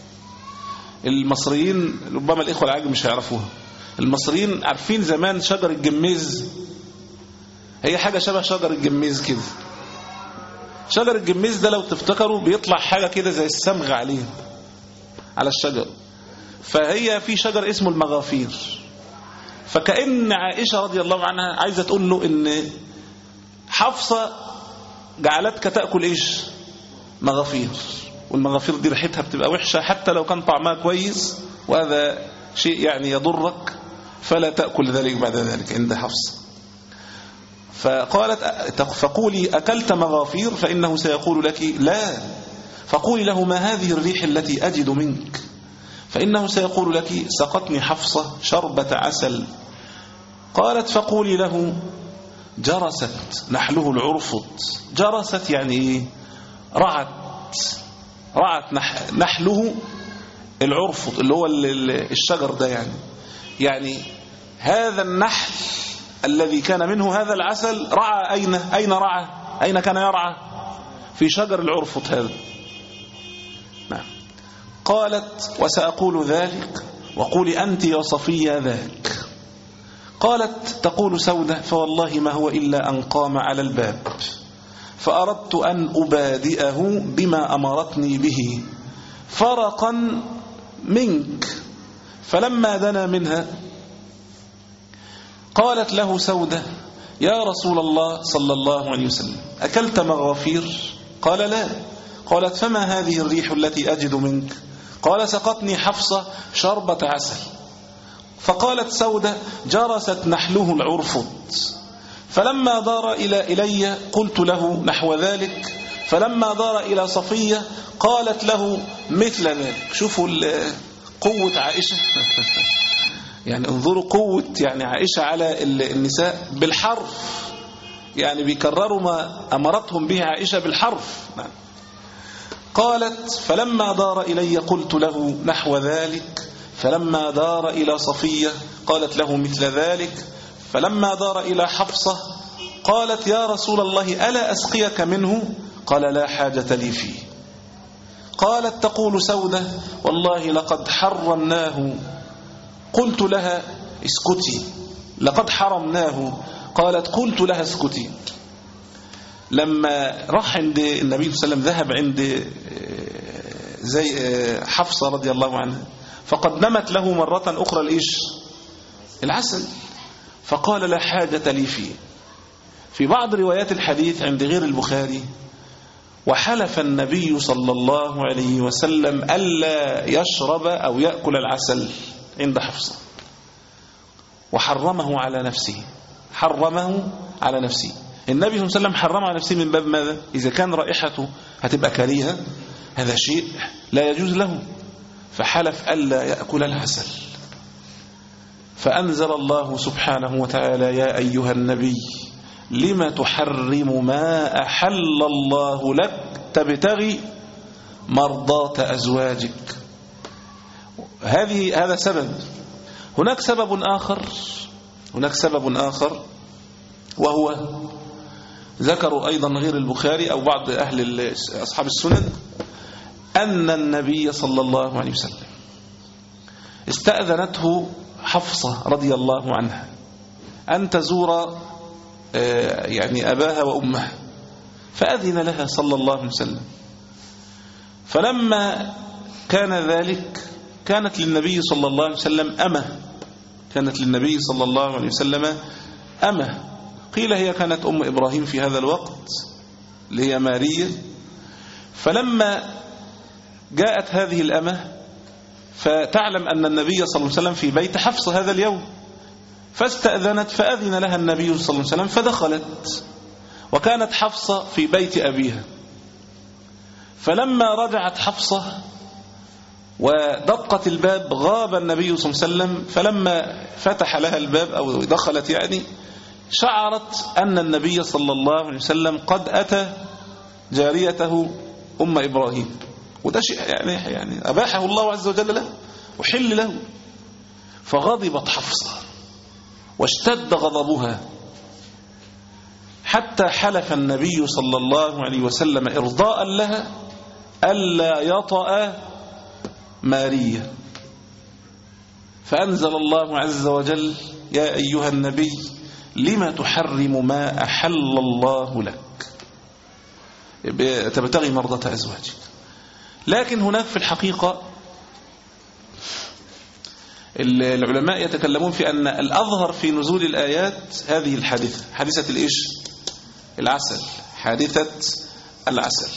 المصريين ربما الإخوة العاجم مش هيعرفوها. المصريين عارفين زمان شجر الجميز، هي حاجة شبه شجر الجميز كده. شجر الجميز ده لو تفتكروا بيطلع حاجة كده زي السمغ عليه على الشجر، فهي في شجر اسمه المغافير. فكأن عائشة رضي الله عنها عايزة تقول له إن حفصة جعلتك تأكل إيش؟ مغافير، والمغافير دي ريحتها بتبقى وحشة حتى لو كان طعمها كويس، وهذا شيء يعني يضرك، فلا تأكل ذلك بعد ذلك عند حفصة. فقالت فقولي أكلت مغافير فإنه سيقول لك لا، فقولي له ما هذه الريح التي أجد منك، فإنه سيقول لك سقتني حفصة شربة عسل. قالت فقولي له جرست نحله العرفط. جرست يعني إيه؟ رعت. رعت نحله العرفط اللي هو الشجر ده، يعني يعني هذا النحل الذي كان منه هذا العسل رعى أين؟ أين رعى؟ أين كان يرعى؟ في شجر العرفط هذا. نعم. قالت وسأقول ذلك وقولي أنت يا صفية ذاك. قالت تقول سودة فوالله ما هو إلا أن قام على الباب فأردت أن أبادئه بما أمرتني به فرقا منك، فلما دنا منها قالت له سودة يا رسول الله صلى الله عليه وسلم أكلت مغافير؟ قال لا. قالت فما هذه الريح التي أجد منك؟ قال سقتني حفصة شربة عسل. فقالت سودة جرست نحله العرفط. فلما دار إلى إلي قلت له نحو ذلك، فلما دار إلى صفية قالت له مثل ذلك. شوفوا قوة عائشة يعني انظروا قوة يعني عائشة على النساء بالحرف، يعني بيكرروا ما أمرتهم به عائشة بالحرف. قالت فلما دار إلي قلت له نحو ذلك، فلما دار إلى صفية قالت له مثل ذلك، فلما دار إلى حفصة قالت يا رسول الله ألا أسقيك منه؟ قال لا حاجة لي فيه. قالت تقول سودة والله لقد حرمناه. قلت لها اسكتي، لقد حرمناه. قالت قلت لها اسكتي. لما راح عند النبي صلى الله عليه وسلم ذهب عند زي حفصة رضي الله عنها فقدمت له مرة أخرى الإيش؟ العسل، فقال لا حاجة لي فيه. في بعض روايات الحديث عند غير البخاري: وحلف النبي صلى الله عليه وسلم ألا يشرب أو يأكل العسل عند حفصة، وحرمه على نفسه. حرمه على نفسه. النبي صلى الله عليه وسلم حرم على نفسه من باب ماذا؟ إذا كان رائحته هتبقى كريهة، هذا شيء لا يجوز له، فحلف ألا يأكل العسل. فأنزل الله سبحانه وتعالى: يا أيها النبي لم تحرم ما أحل الله لك تبتغي مرضات أزواجك. هذه هذا سبب. هناك سبب آخر هناك سبب آخر وهو ذكروا أيضا غير البخاري أو بعض أهل أصحاب السنن أن النبي صلى الله عليه وسلم استأذنته حفصة رضي الله عنها أن تزور يعني أباها وأمها، فأذن لها صلى الله عليه وسلم. فلما كان ذلك كانت للنبي صلى الله عليه وسلم أمه كانت للنبي صلى الله عليه وسلم أمه قيل هي كانت أم إبراهيم في هذا الوقت اللي هي مارية. فلما جاءت هذه الأمه فتعلم أن النبي صلى الله عليه وسلم في بيت حفصة هذا اليوم، فاستأذنت فأذن لها النبي صلى الله عليه وسلم فدخلت، وكانت حفصة في بيت أبيها. فلما رجعت حفصة ودقت الباب غاب النبي صلى الله عليه وسلم، فلما فتح لها الباب أو دخلت يعني شعرت أن النبي صلى الله عليه وسلم قد أتى جاريته أم إبراهيم، وده شيء يعني, يعني أباحه الله عز وجل له وحل له. فغضبت حفصة واشتد غضبها حتى حلف النبي صلى الله عليه وسلم إرضاء لها ألا يطأ مارية. فأنزل الله عز وجل: يا أيها النبي لما تحرم ما أحل الله لك تبتغي مرضة أزواجك. لكن هناك في الحقيقة العلماء يتكلمون في أن الأظهر في نزول الآيات هذه الحادثة، حادثة الإيش؟ العسل، حادثة العسل.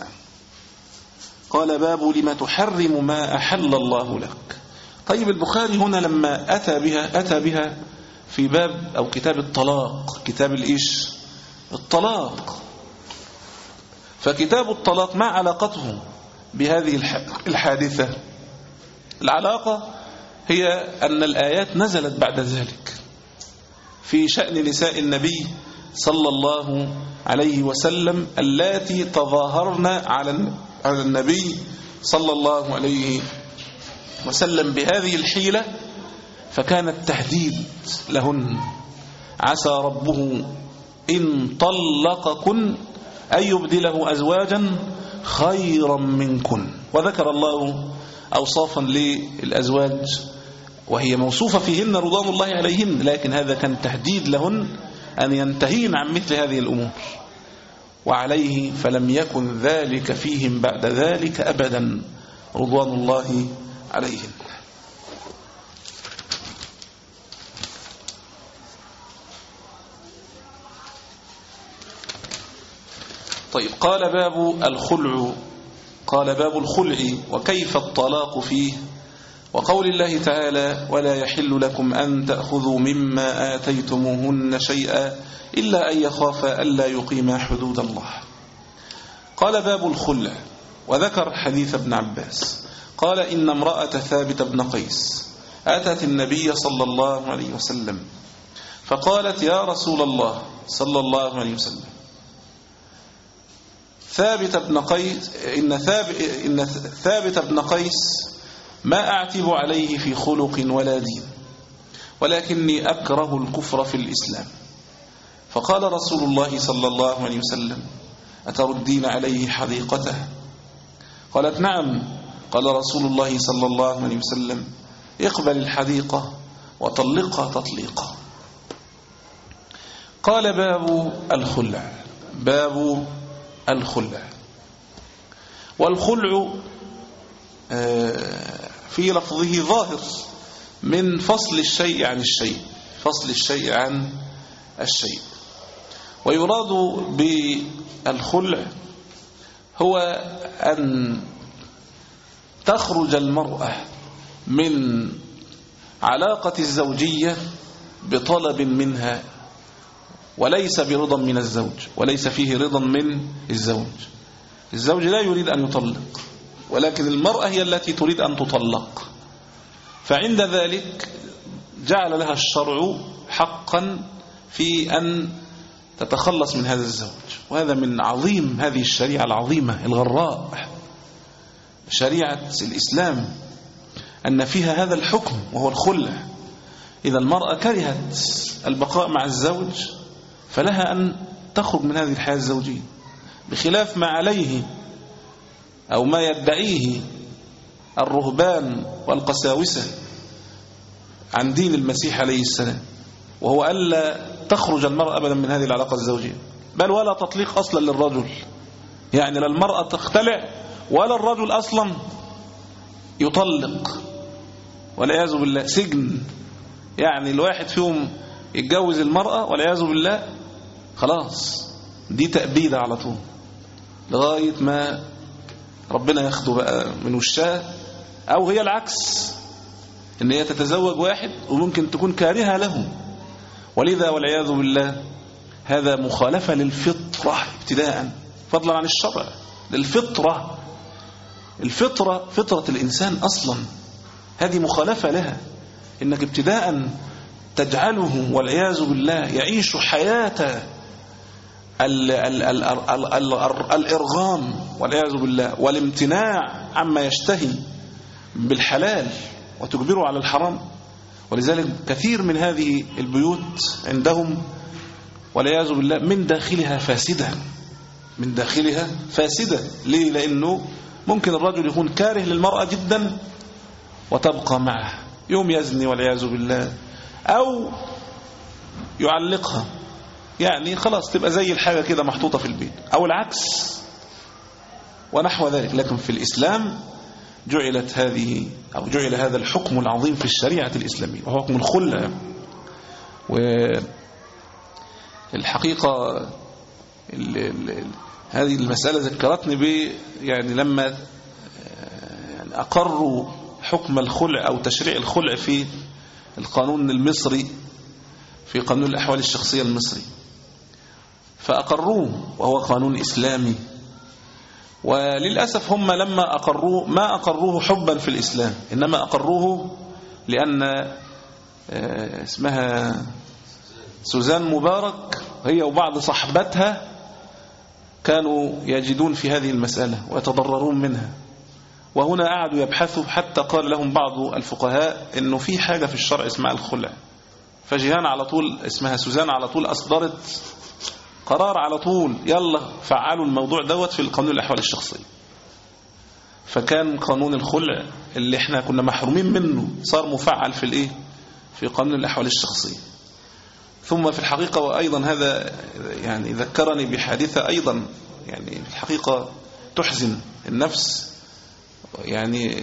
قال: باب لما تحرم ما أحل الله لك. طيب البخاري هنا لما أتى بها أتى بها في باب أو كتاب الطلاق، كتاب الإيش؟ الطلاق. فكتاب الطلاق ما علاقته بهذه الحادثة؟ العلاقة هي أن الآيات نزلت بعد ذلك في شأن نساء النبي صلى الله عليه وسلم اللاتي تظاهرن على النبي صلى الله عليه وسلم بهذه الحيلة، فكان التهديد لهن: عسى ربه إن طلقكن أن يبدله أزواجا خيرا منكن. وذكر الله أوصافا للأزواج وهي موصوفة فيهن رضوان الله عليهن، لكن هذا كان تهديد لهن أن ينتهين عن مثل هذه الأمور، وعليه فلم يكن ذلك فيهم بعد ذلك أبدا رضوان الله عليهم. طيب، قال باب الخلع قال باب الخلع وكيف الطلاق فيه، وقول الله تعالى: ولا يحل لكم أن تأخذوا مما آتيتموهن شيئا إلا أن يخافا ألا يقيما حدود الله. قال باب الخلع، وذكر حديث ابن عباس قال: إن امرأة ثابت بن قيس أتت النبي صلى الله عليه وسلم فقالت: يا رسول الله صلى الله عليه وسلم، ثابت بن قيس إن ثابت, إن ثابت بن قيس ما أعتب عليه في خلق ولا دين، ولكني أكره الكفر في الإسلام. فقال رسول الله صلى الله عليه وسلم: أتردين عليه حديقته؟ قالت: نعم. قال رسول الله صلى الله عليه وسلم: اقبل الحديقة وطلقها تطليقا. قال باب الخلع باب الخلع والخلع في لفظه ظاهر من فصل الشيء عن الشيء فصل الشيء عن الشيء ويراد بالخلع هو أن تخرج المرأة من علاقة الزوجية بطلب منها وليس برضا من الزوج، وليس فيه رضا من الزوج. الزوج لا يريد أن يطلق، ولكن المرأة هي التي تريد أن تطلق، فعند ذلك جعل لها الشرع حقا في أن تتخلص من هذا الزوج. وهذا من عظيم هذه الشريعة العظيمة الغراء، شريعة الإسلام، أن فيها هذا الحكم وهو الخلع. إذا المرأة كرهت البقاء مع الزوج فلها أن تخرج من هذه الحياة الزوجية، بخلاف ما عليه أو ما يدعيه الرهبان والقساوسة عن دين المسيح عليه السلام، وهو ألا تخرج المرأة أبدا من هذه العلاقة الزوجية، بل ولا تطليق أصلا للرجل. يعني لا المرأة تختلع ولا الرجل أصلا يطلق، والعياذ بالله سجن. يعني الواحد فيهم يتجوز المرأة والعياذ بالله خلاص دي تأبيدة على طول لغاية ما ربنا ياخده بقى من وشها، أو هي العكس، إن هي تتزوج واحد وممكن تكون كارهة له. ولذا والعياذ بالله هذا مخالفة للفطرة ابتداء، فضلا عن الشرع. للفطرة، الفطرة فطرة الإنسان أصلا، هذه مخالفة لها، إنك ابتداء تجعله والعياذ بالله يعيش حياة ال ال ال ال ال ال الإرغام والعياذ بالله والامتناع عما يشتهي بالحلال وتجبره على الحرام. ولذلك كثير من هذه البيوت عندهم والعياذ بالله من داخلها فاسدة، من داخلها فاسدة. ليه؟ لأنه ممكن الرجل يكون كاره للمرأة جدا وتبقى معه، يوم يزني والعياذ بالله، أو يعلقها، يعني خلاص تبقى زي الحاجة كده محطوطة في البيت، أو العكس ونحو ذلك. لكن في الإسلام جعلت هذه أو جعل هذا الحكم العظيم في الشريعة الإسلامية، وهو حكم الخلع. والحقيقة ال ال هذه المسألة ذكرتني ب يعني لما يعني أقروا حكم الخلع أو تشريع الخلع في القانون المصري، في قانون الأحوال الشخصية المصري، فأقروه وهو قانون إسلامي. وللأسف هم لما أقروه ما أقروه حبا في الإسلام، إنما أقروه لأن اسمها سوزان مبارك هي وبعض صحبتها كانوا يجدون في هذه المسألة ويتضررون منها، وهنا قعدوا يبحثوا حتى قال لهم بعض الفقهاء إنه في حاجة في الشرع اسمها الخلع. فجيهان على طول اسمها سوزان على طول أصدرت قرار على طول، يلا فعلوا الموضوع دوت في القانون الأحوال الشخصية. فكان قانون الخلع اللي احنا كنا محرومين منه صار مفعل في الايه في قانون الأحوال الشخصية. ثم في الحقيقة وأيضا هذا يعني ذكرني بحادثة أيضا يعني في الحقيقة تحزن النفس. يعني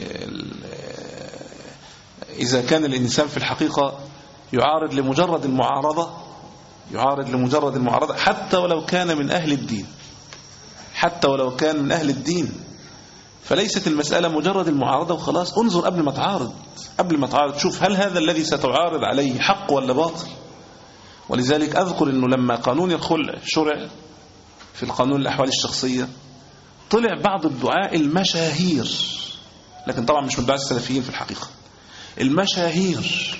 إذا كان الإنسان في الحقيقة يعارض لمجرد المعارضة، يعارض لمجرد المعارضة حتى ولو كان من أهل الدين، حتى ولو كان من أهل الدين، فليست المسألة مجرد المعارضة وخلاص. انظر قبل ما تعارض، قبل ما تعارض شوف هل هذا الذي ستعارض عليه حق ولا باطل. ولذلك أذكر أنه لما قانون الخلع شرع في القانون الأحوال الشخصية طلع بعض الدعاء المشاهير، لكن طبعا مش من الدعاء السلفيين في الحقيقة، المشاهير،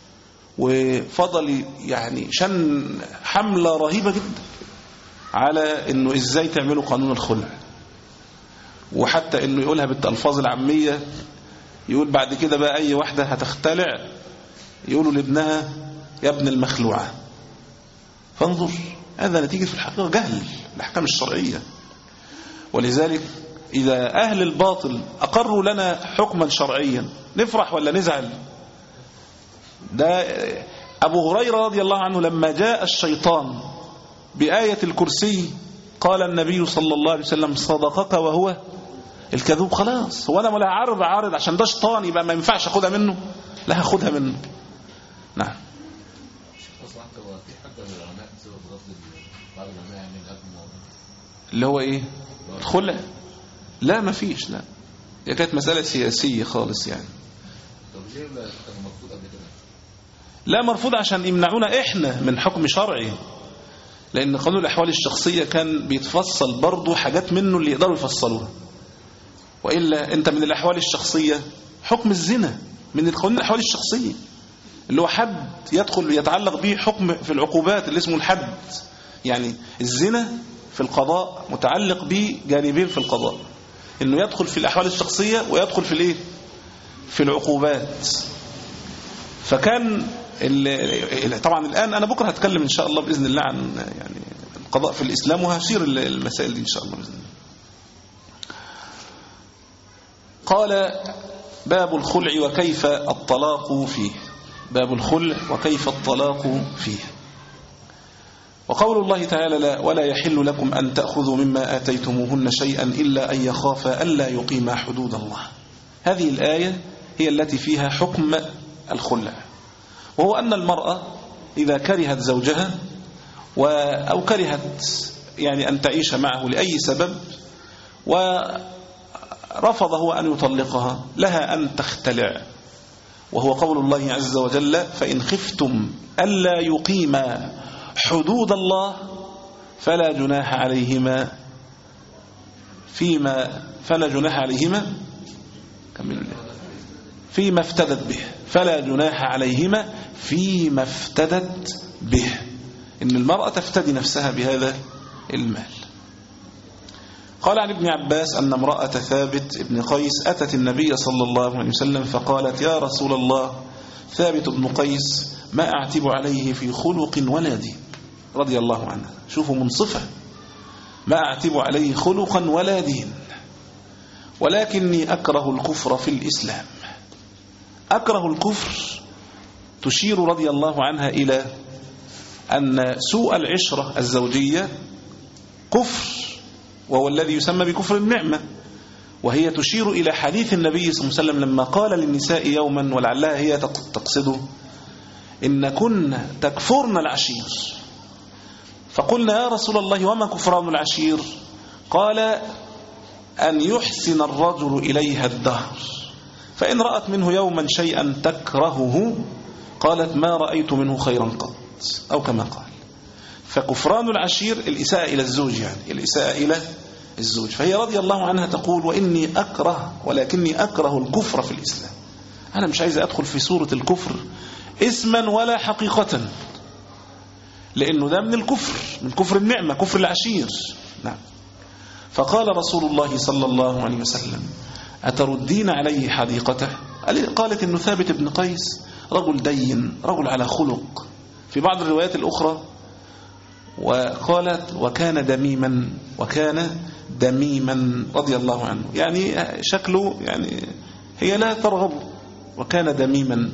وفضل يعني شن حملة رهيبة جدا على أنه إزاي تعملوا قانون الخلع، وحتى أنه يقولها بالألفاظ العامية، يقول بعد كده بقى أي واحدة هتختلع يقولوا لابنها يا ابن المخلوعة. فانظر هذا نتيجة في الحقيقة جهل الأحكام الشرعية. ولذلك إذا أهل الباطل أقروا لنا حكما شرعيا نفرح ولا نزعل؟ ده أبو هريرة رضي الله عنه لما جاء الشيطان بآية الكرسي قال النبي صلى الله عليه وسلم صدقك وهو الكذوب. خلاص هو أنا ولا عارض عارض عشان ده شيطان يبقى ما ينفعش أخدها منه؟ لا هاخدها منه. نعم. اللي هو ايه الخلع؟ لا ما فيش، لا هي كانت مسألة سياسية خالص يعني. لا مرفوض عشان يمنعونا احنا من حكم شرعي، لان قانون الاحوال الشخصية كان بيتفصل برضو حاجات منه اللي يقدروا يفصلوها، وإلا انت من الاحوال الشخصية حكم الزنا من قانون الاحوال الشخصية اللي هو حد يدخل يتعلق به حكم في العقوبات اللي اسمه الحد. يعني الزنا في القضاء متعلق به جانبين في القضاء، انه يدخل في الاحوال الشخصية ويدخل في الايه في العقوبات. فكان طبعا الآن أنا بكرة هتكلم إن شاء الله بإذن الله عن يعني القضاء في الإسلام، وهشير المسائل دي إن شاء الله بإذن الله. قال باب الخلع وكيف الطلاق فيه. باب الخلع وكيف الطلاق فيه. وقول الله تعالى لا ولا يحل لكم أن تأخذوا مما آتيتموهن شيئا إلا أن يخافا ألا يقيما حدود الله. هذه الآية هي التي فيها حكم الخلع، وهو أن المرأة إذا كرهت زوجها أو كرهت يعني أن تعيش معه لأي سبب ورفض هو أن يطلقها لها أن تختلع، وهو قول الله عز وجل فإن خفتم ألا يقيما حدود الله فلا جناح عليهما فيما فلا جناح عليهما فيما افتدت به فلا جناح عليهما فيما افتدت به، إن المرأة تفتدي نفسها بهذا المال. قال عن ابن عباس أن امرأة ثابت ابن قيس أتت النبي صلى الله عليه وسلم فقالت يا رسول الله ثابت ابن قيس ما أعتب عليه في خلق ولا دين، رضي الله عنه. شوفوا منصفة، ما أعتب عليه خلقا ولا دين ولكني أكره الكفر في الإسلام. أكره الكفر تشير رضي الله عنها إلى أن سوء العشرة الزوجية كفر، وهو الذي يسمى بكفر النعمة، وهي تشير إلى حديث النبي صلى الله عليه وسلم لما قال للنساء يوما ولعلها هي تقصده إن كنا تكفرن العشير، فقلنا يا رسول الله وما كفران العشير؟ قال أن يحسن الرجل إليها الدهر فإن رأت منه يوما شيئا تكرهه قالت ما رأيت منه خيرا قط، أو كما قال. فكفران العشير الإساءة إلى الزوج، يعني الإساءة إلى الزوج. فهي رضي الله عنها تقول وإني أكره ولكني أكره الكفر في الإسلام، أنا مش عايز أدخل في سورة الكفر اسما ولا حقيقة، لأنه ده من الكفر، من كفر النعمة، كفر العشير. نعم. فقال رسول الله صلى الله عليه وسلم أتردين عليه حديقته؟ قالت إنه ثابت بن قيس رجل دين، رجل على خلق. في بعض الروايات الأخرى وقالت وكان دميما وكان دميما رضي الله عنه، يعني شكله يعني هي لا ترغب، وكان دميما.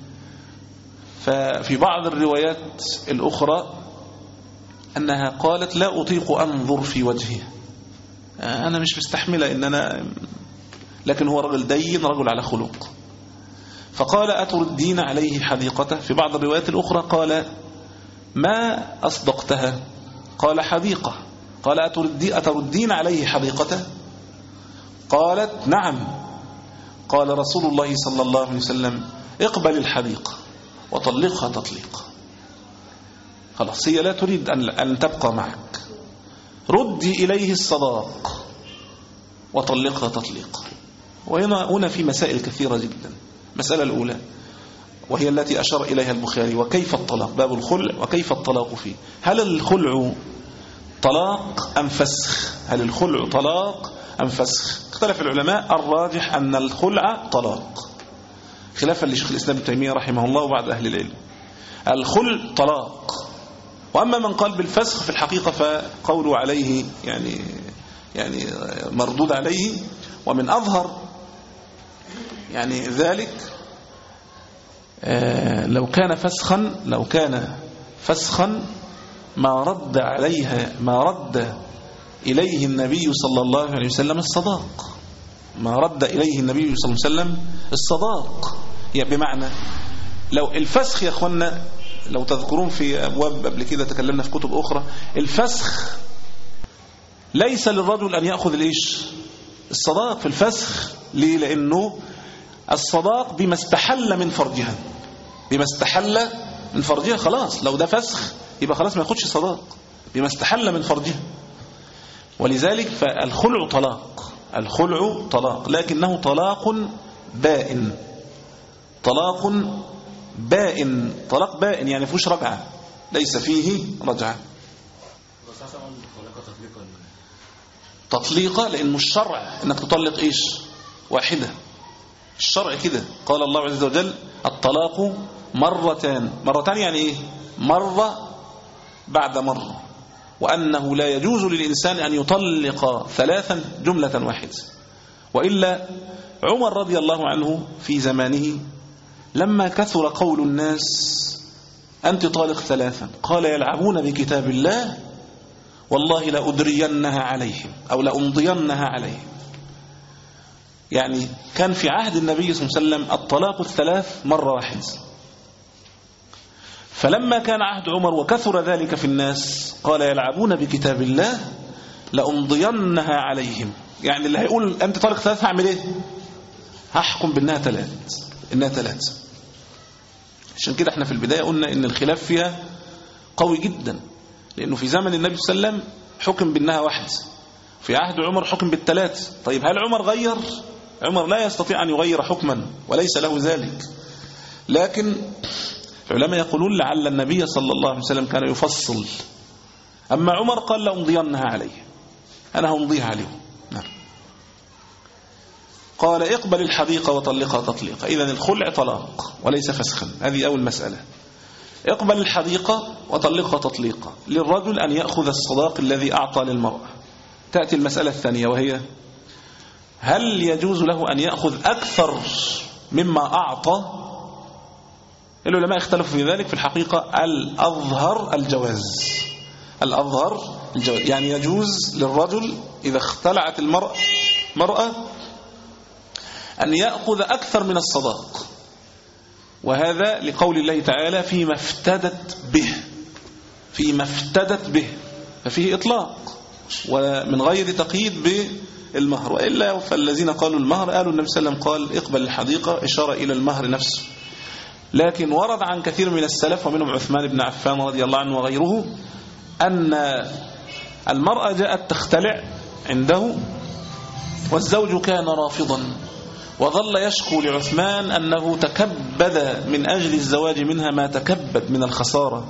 ففي بعض الروايات الأخرى أنها قالت لا أطيق أنظر في وجهه، أنا مش مستحملة إن أنا، لكن هو رجل دين رجل على خلق. فقال أتردين عليه حديقته؟ في بعض الروايات الأخرى قال ما أصدقتها؟ قال حديقة. قال أتردي أتردين عليه حديقته؟ قالت نعم. قال رسول الله صلى الله عليه وسلم اقبل الحديقة وطلقها تطليق. خلاص هي لا تريد أن تبقى معك، ردي إليه الصداق وطلقها تطليق. وهنا هنا في مسائل كثيرة جدا. مسألة الأولى وهي التي أشار إليها البخاري وكيف الطلاق، باب الخلع وكيف الطلاق فيه. هل الخلع طلاق أم فسخ؟ هل الخلع طلاق أم فسخ؟ اختلف العلماء، الراجح أن الخلع طلاق، خلافا لشيخ الإسلام ابن تيمية رحمه الله وبعض أهل العلم. الخلع طلاق، وأما من قال بالفسخ في الحقيقة فقوله عليه يعني يعني مردود عليه. ومن أظهر يعني ذلك لو كان فسخا لو كان فسخا ما رد عليها ما رد إليه النبي صلى الله عليه وسلم الصداق، ما رد إليه النبي صلى الله عليه وسلم الصداق. يعني بمعنى لو الفسخ يا أخوانا لو تذكرون في أبواب قبل كده تكلمنا في كتب أخرى، الفسخ ليس للرجل أن يأخذ الإيش الصداق في الفسخ. ليه؟ لأنه الصداق بما استحل من فرجها، بما استحل من فرجها خلاص، لو ده فسخ يبقى خلاص ما ياخدش صداق بما استحل من فرجها. ولذلك فالخلع طلاق، الخلع طلاق، لكنه طلاق بائن، طلاق بائن، طلاق بائن يعني فيهوش رجعة، ليس فيه رجعة. تطليقة لأنه الشرع أنك تطلق إيش واحدة، الشرع كده قال الله عز وجل الطلاق مرتان، مرتان يعني إيه؟ مرة بعد مرة، وأنه لا يجوز للإنسان أن يطلق ثلاثا جملة واحدة. وإلا عمر رضي الله عنه في زمانه لما كثر قول الناس أنت طالق ثلاثا قال يلعبون بكتاب الله والله لأدرينها عليهم أو لأمضينها عليهم. يعني كان في عهد النبي صلى الله عليه وسلم الطلاق الثلاث مرة واحدة، فلما كان عهد عمر وكثر ذلك في الناس قال يلعبون بكتاب الله لأمضينها عليهم، يعني اللي هيقول أنت طالق ثلاث هعمل إيه؟ هحكم بأنها ثلاث، إنها ثلاث. عشان كده احنا في البداية قلنا إن الخلاف فيها قوي جدا، لأنه في زمن النبي صلى الله عليه وسلم حكم بأنها واحد، في عهد عمر حكم بالثلاث. طيب هل عمر غير؟ عمر لا يستطيع أن يغير حكما وليس له ذلك، لكن العلماء يقولون لعل النبي صلى الله عليه وسلم كان يفصل. أما عمر قال لأمضينها عليه، أنا همضيها عليهم. نعم. قال اقبل الحديقة وطلقها تطليقا. إذن الخلع طلاق وليس فسخا، هذه أول مسألة. اقبل الحديقة وطلقها تطليقا، للرجل أن يأخذ الصداق الذي أعطى للمرأة. تأتي المسألة الثانية وهي هل يجوز له أن يأخذ أكثر مما أعطى؟ العلماء اختلفوا في ذلك. في الحقيقة الأظهر الجواز، الأظهر الجواز، يعني يجوز للرجل إذا اختلعت المرأة مرأة أن يأخذ أكثر من الصداق، وهذا لقول الله تعالى فيما افتدت به، فيما افتدت به، ففيه إطلاق ومن غير تقييد بالمهر. وإلا فالذين قالوا المهر قالوا النبي صلى الله عليه وسلم قال اقبل الحديقة، إشارة إلى المهر نفسه. لكن ورد عن كثير من السلف ومنهم عثمان بن عفان رضي الله عنه وغيره أن المرأة جاءت تختلع عنده والزوج كان رافضا، وظل يشكو لعثمان أنه تكبد من أجل الزواج منها ما تكبد من الخسارة،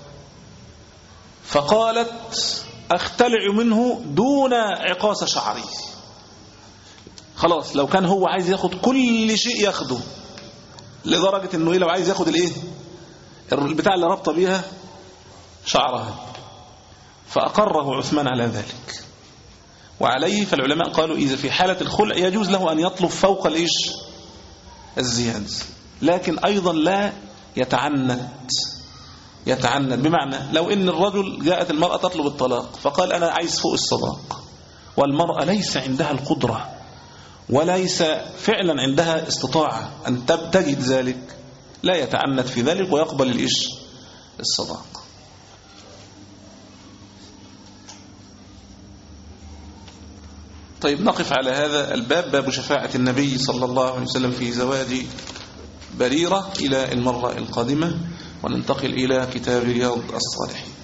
فقالت أختلع منه دون عقاص شعري. خلاص لو كان هو عايز ياخد كل شيء ياخده، لدرجة أنه لو عايز ياخد الإيه البتاع اللي ربط بيها شعرها، فأقره عثمان على ذلك. وعليه فالعلماء قالوا إذا في حالة الخلع يجوز له أن يطلب فوق الإيش الزيادة، لكن أيضا لا يتعنت يتعنت بمعنى لو إن الرجل جاءت المرأة تطلب الطلاق فقال أنا عايز فوق الصداق، والمرأة ليس عندها القدرة وليس فعلا عندها استطاعة أن تجد ذلك، لا يتعنت في ذلك ويقبل الإيش الصداق. طيب نقف على هذا الباب، باب شفاعة النبي صلى الله عليه وسلم في زواج بريرة، إلى المرة القادمة، وننتقل إلى كتاب رياض الصالحين.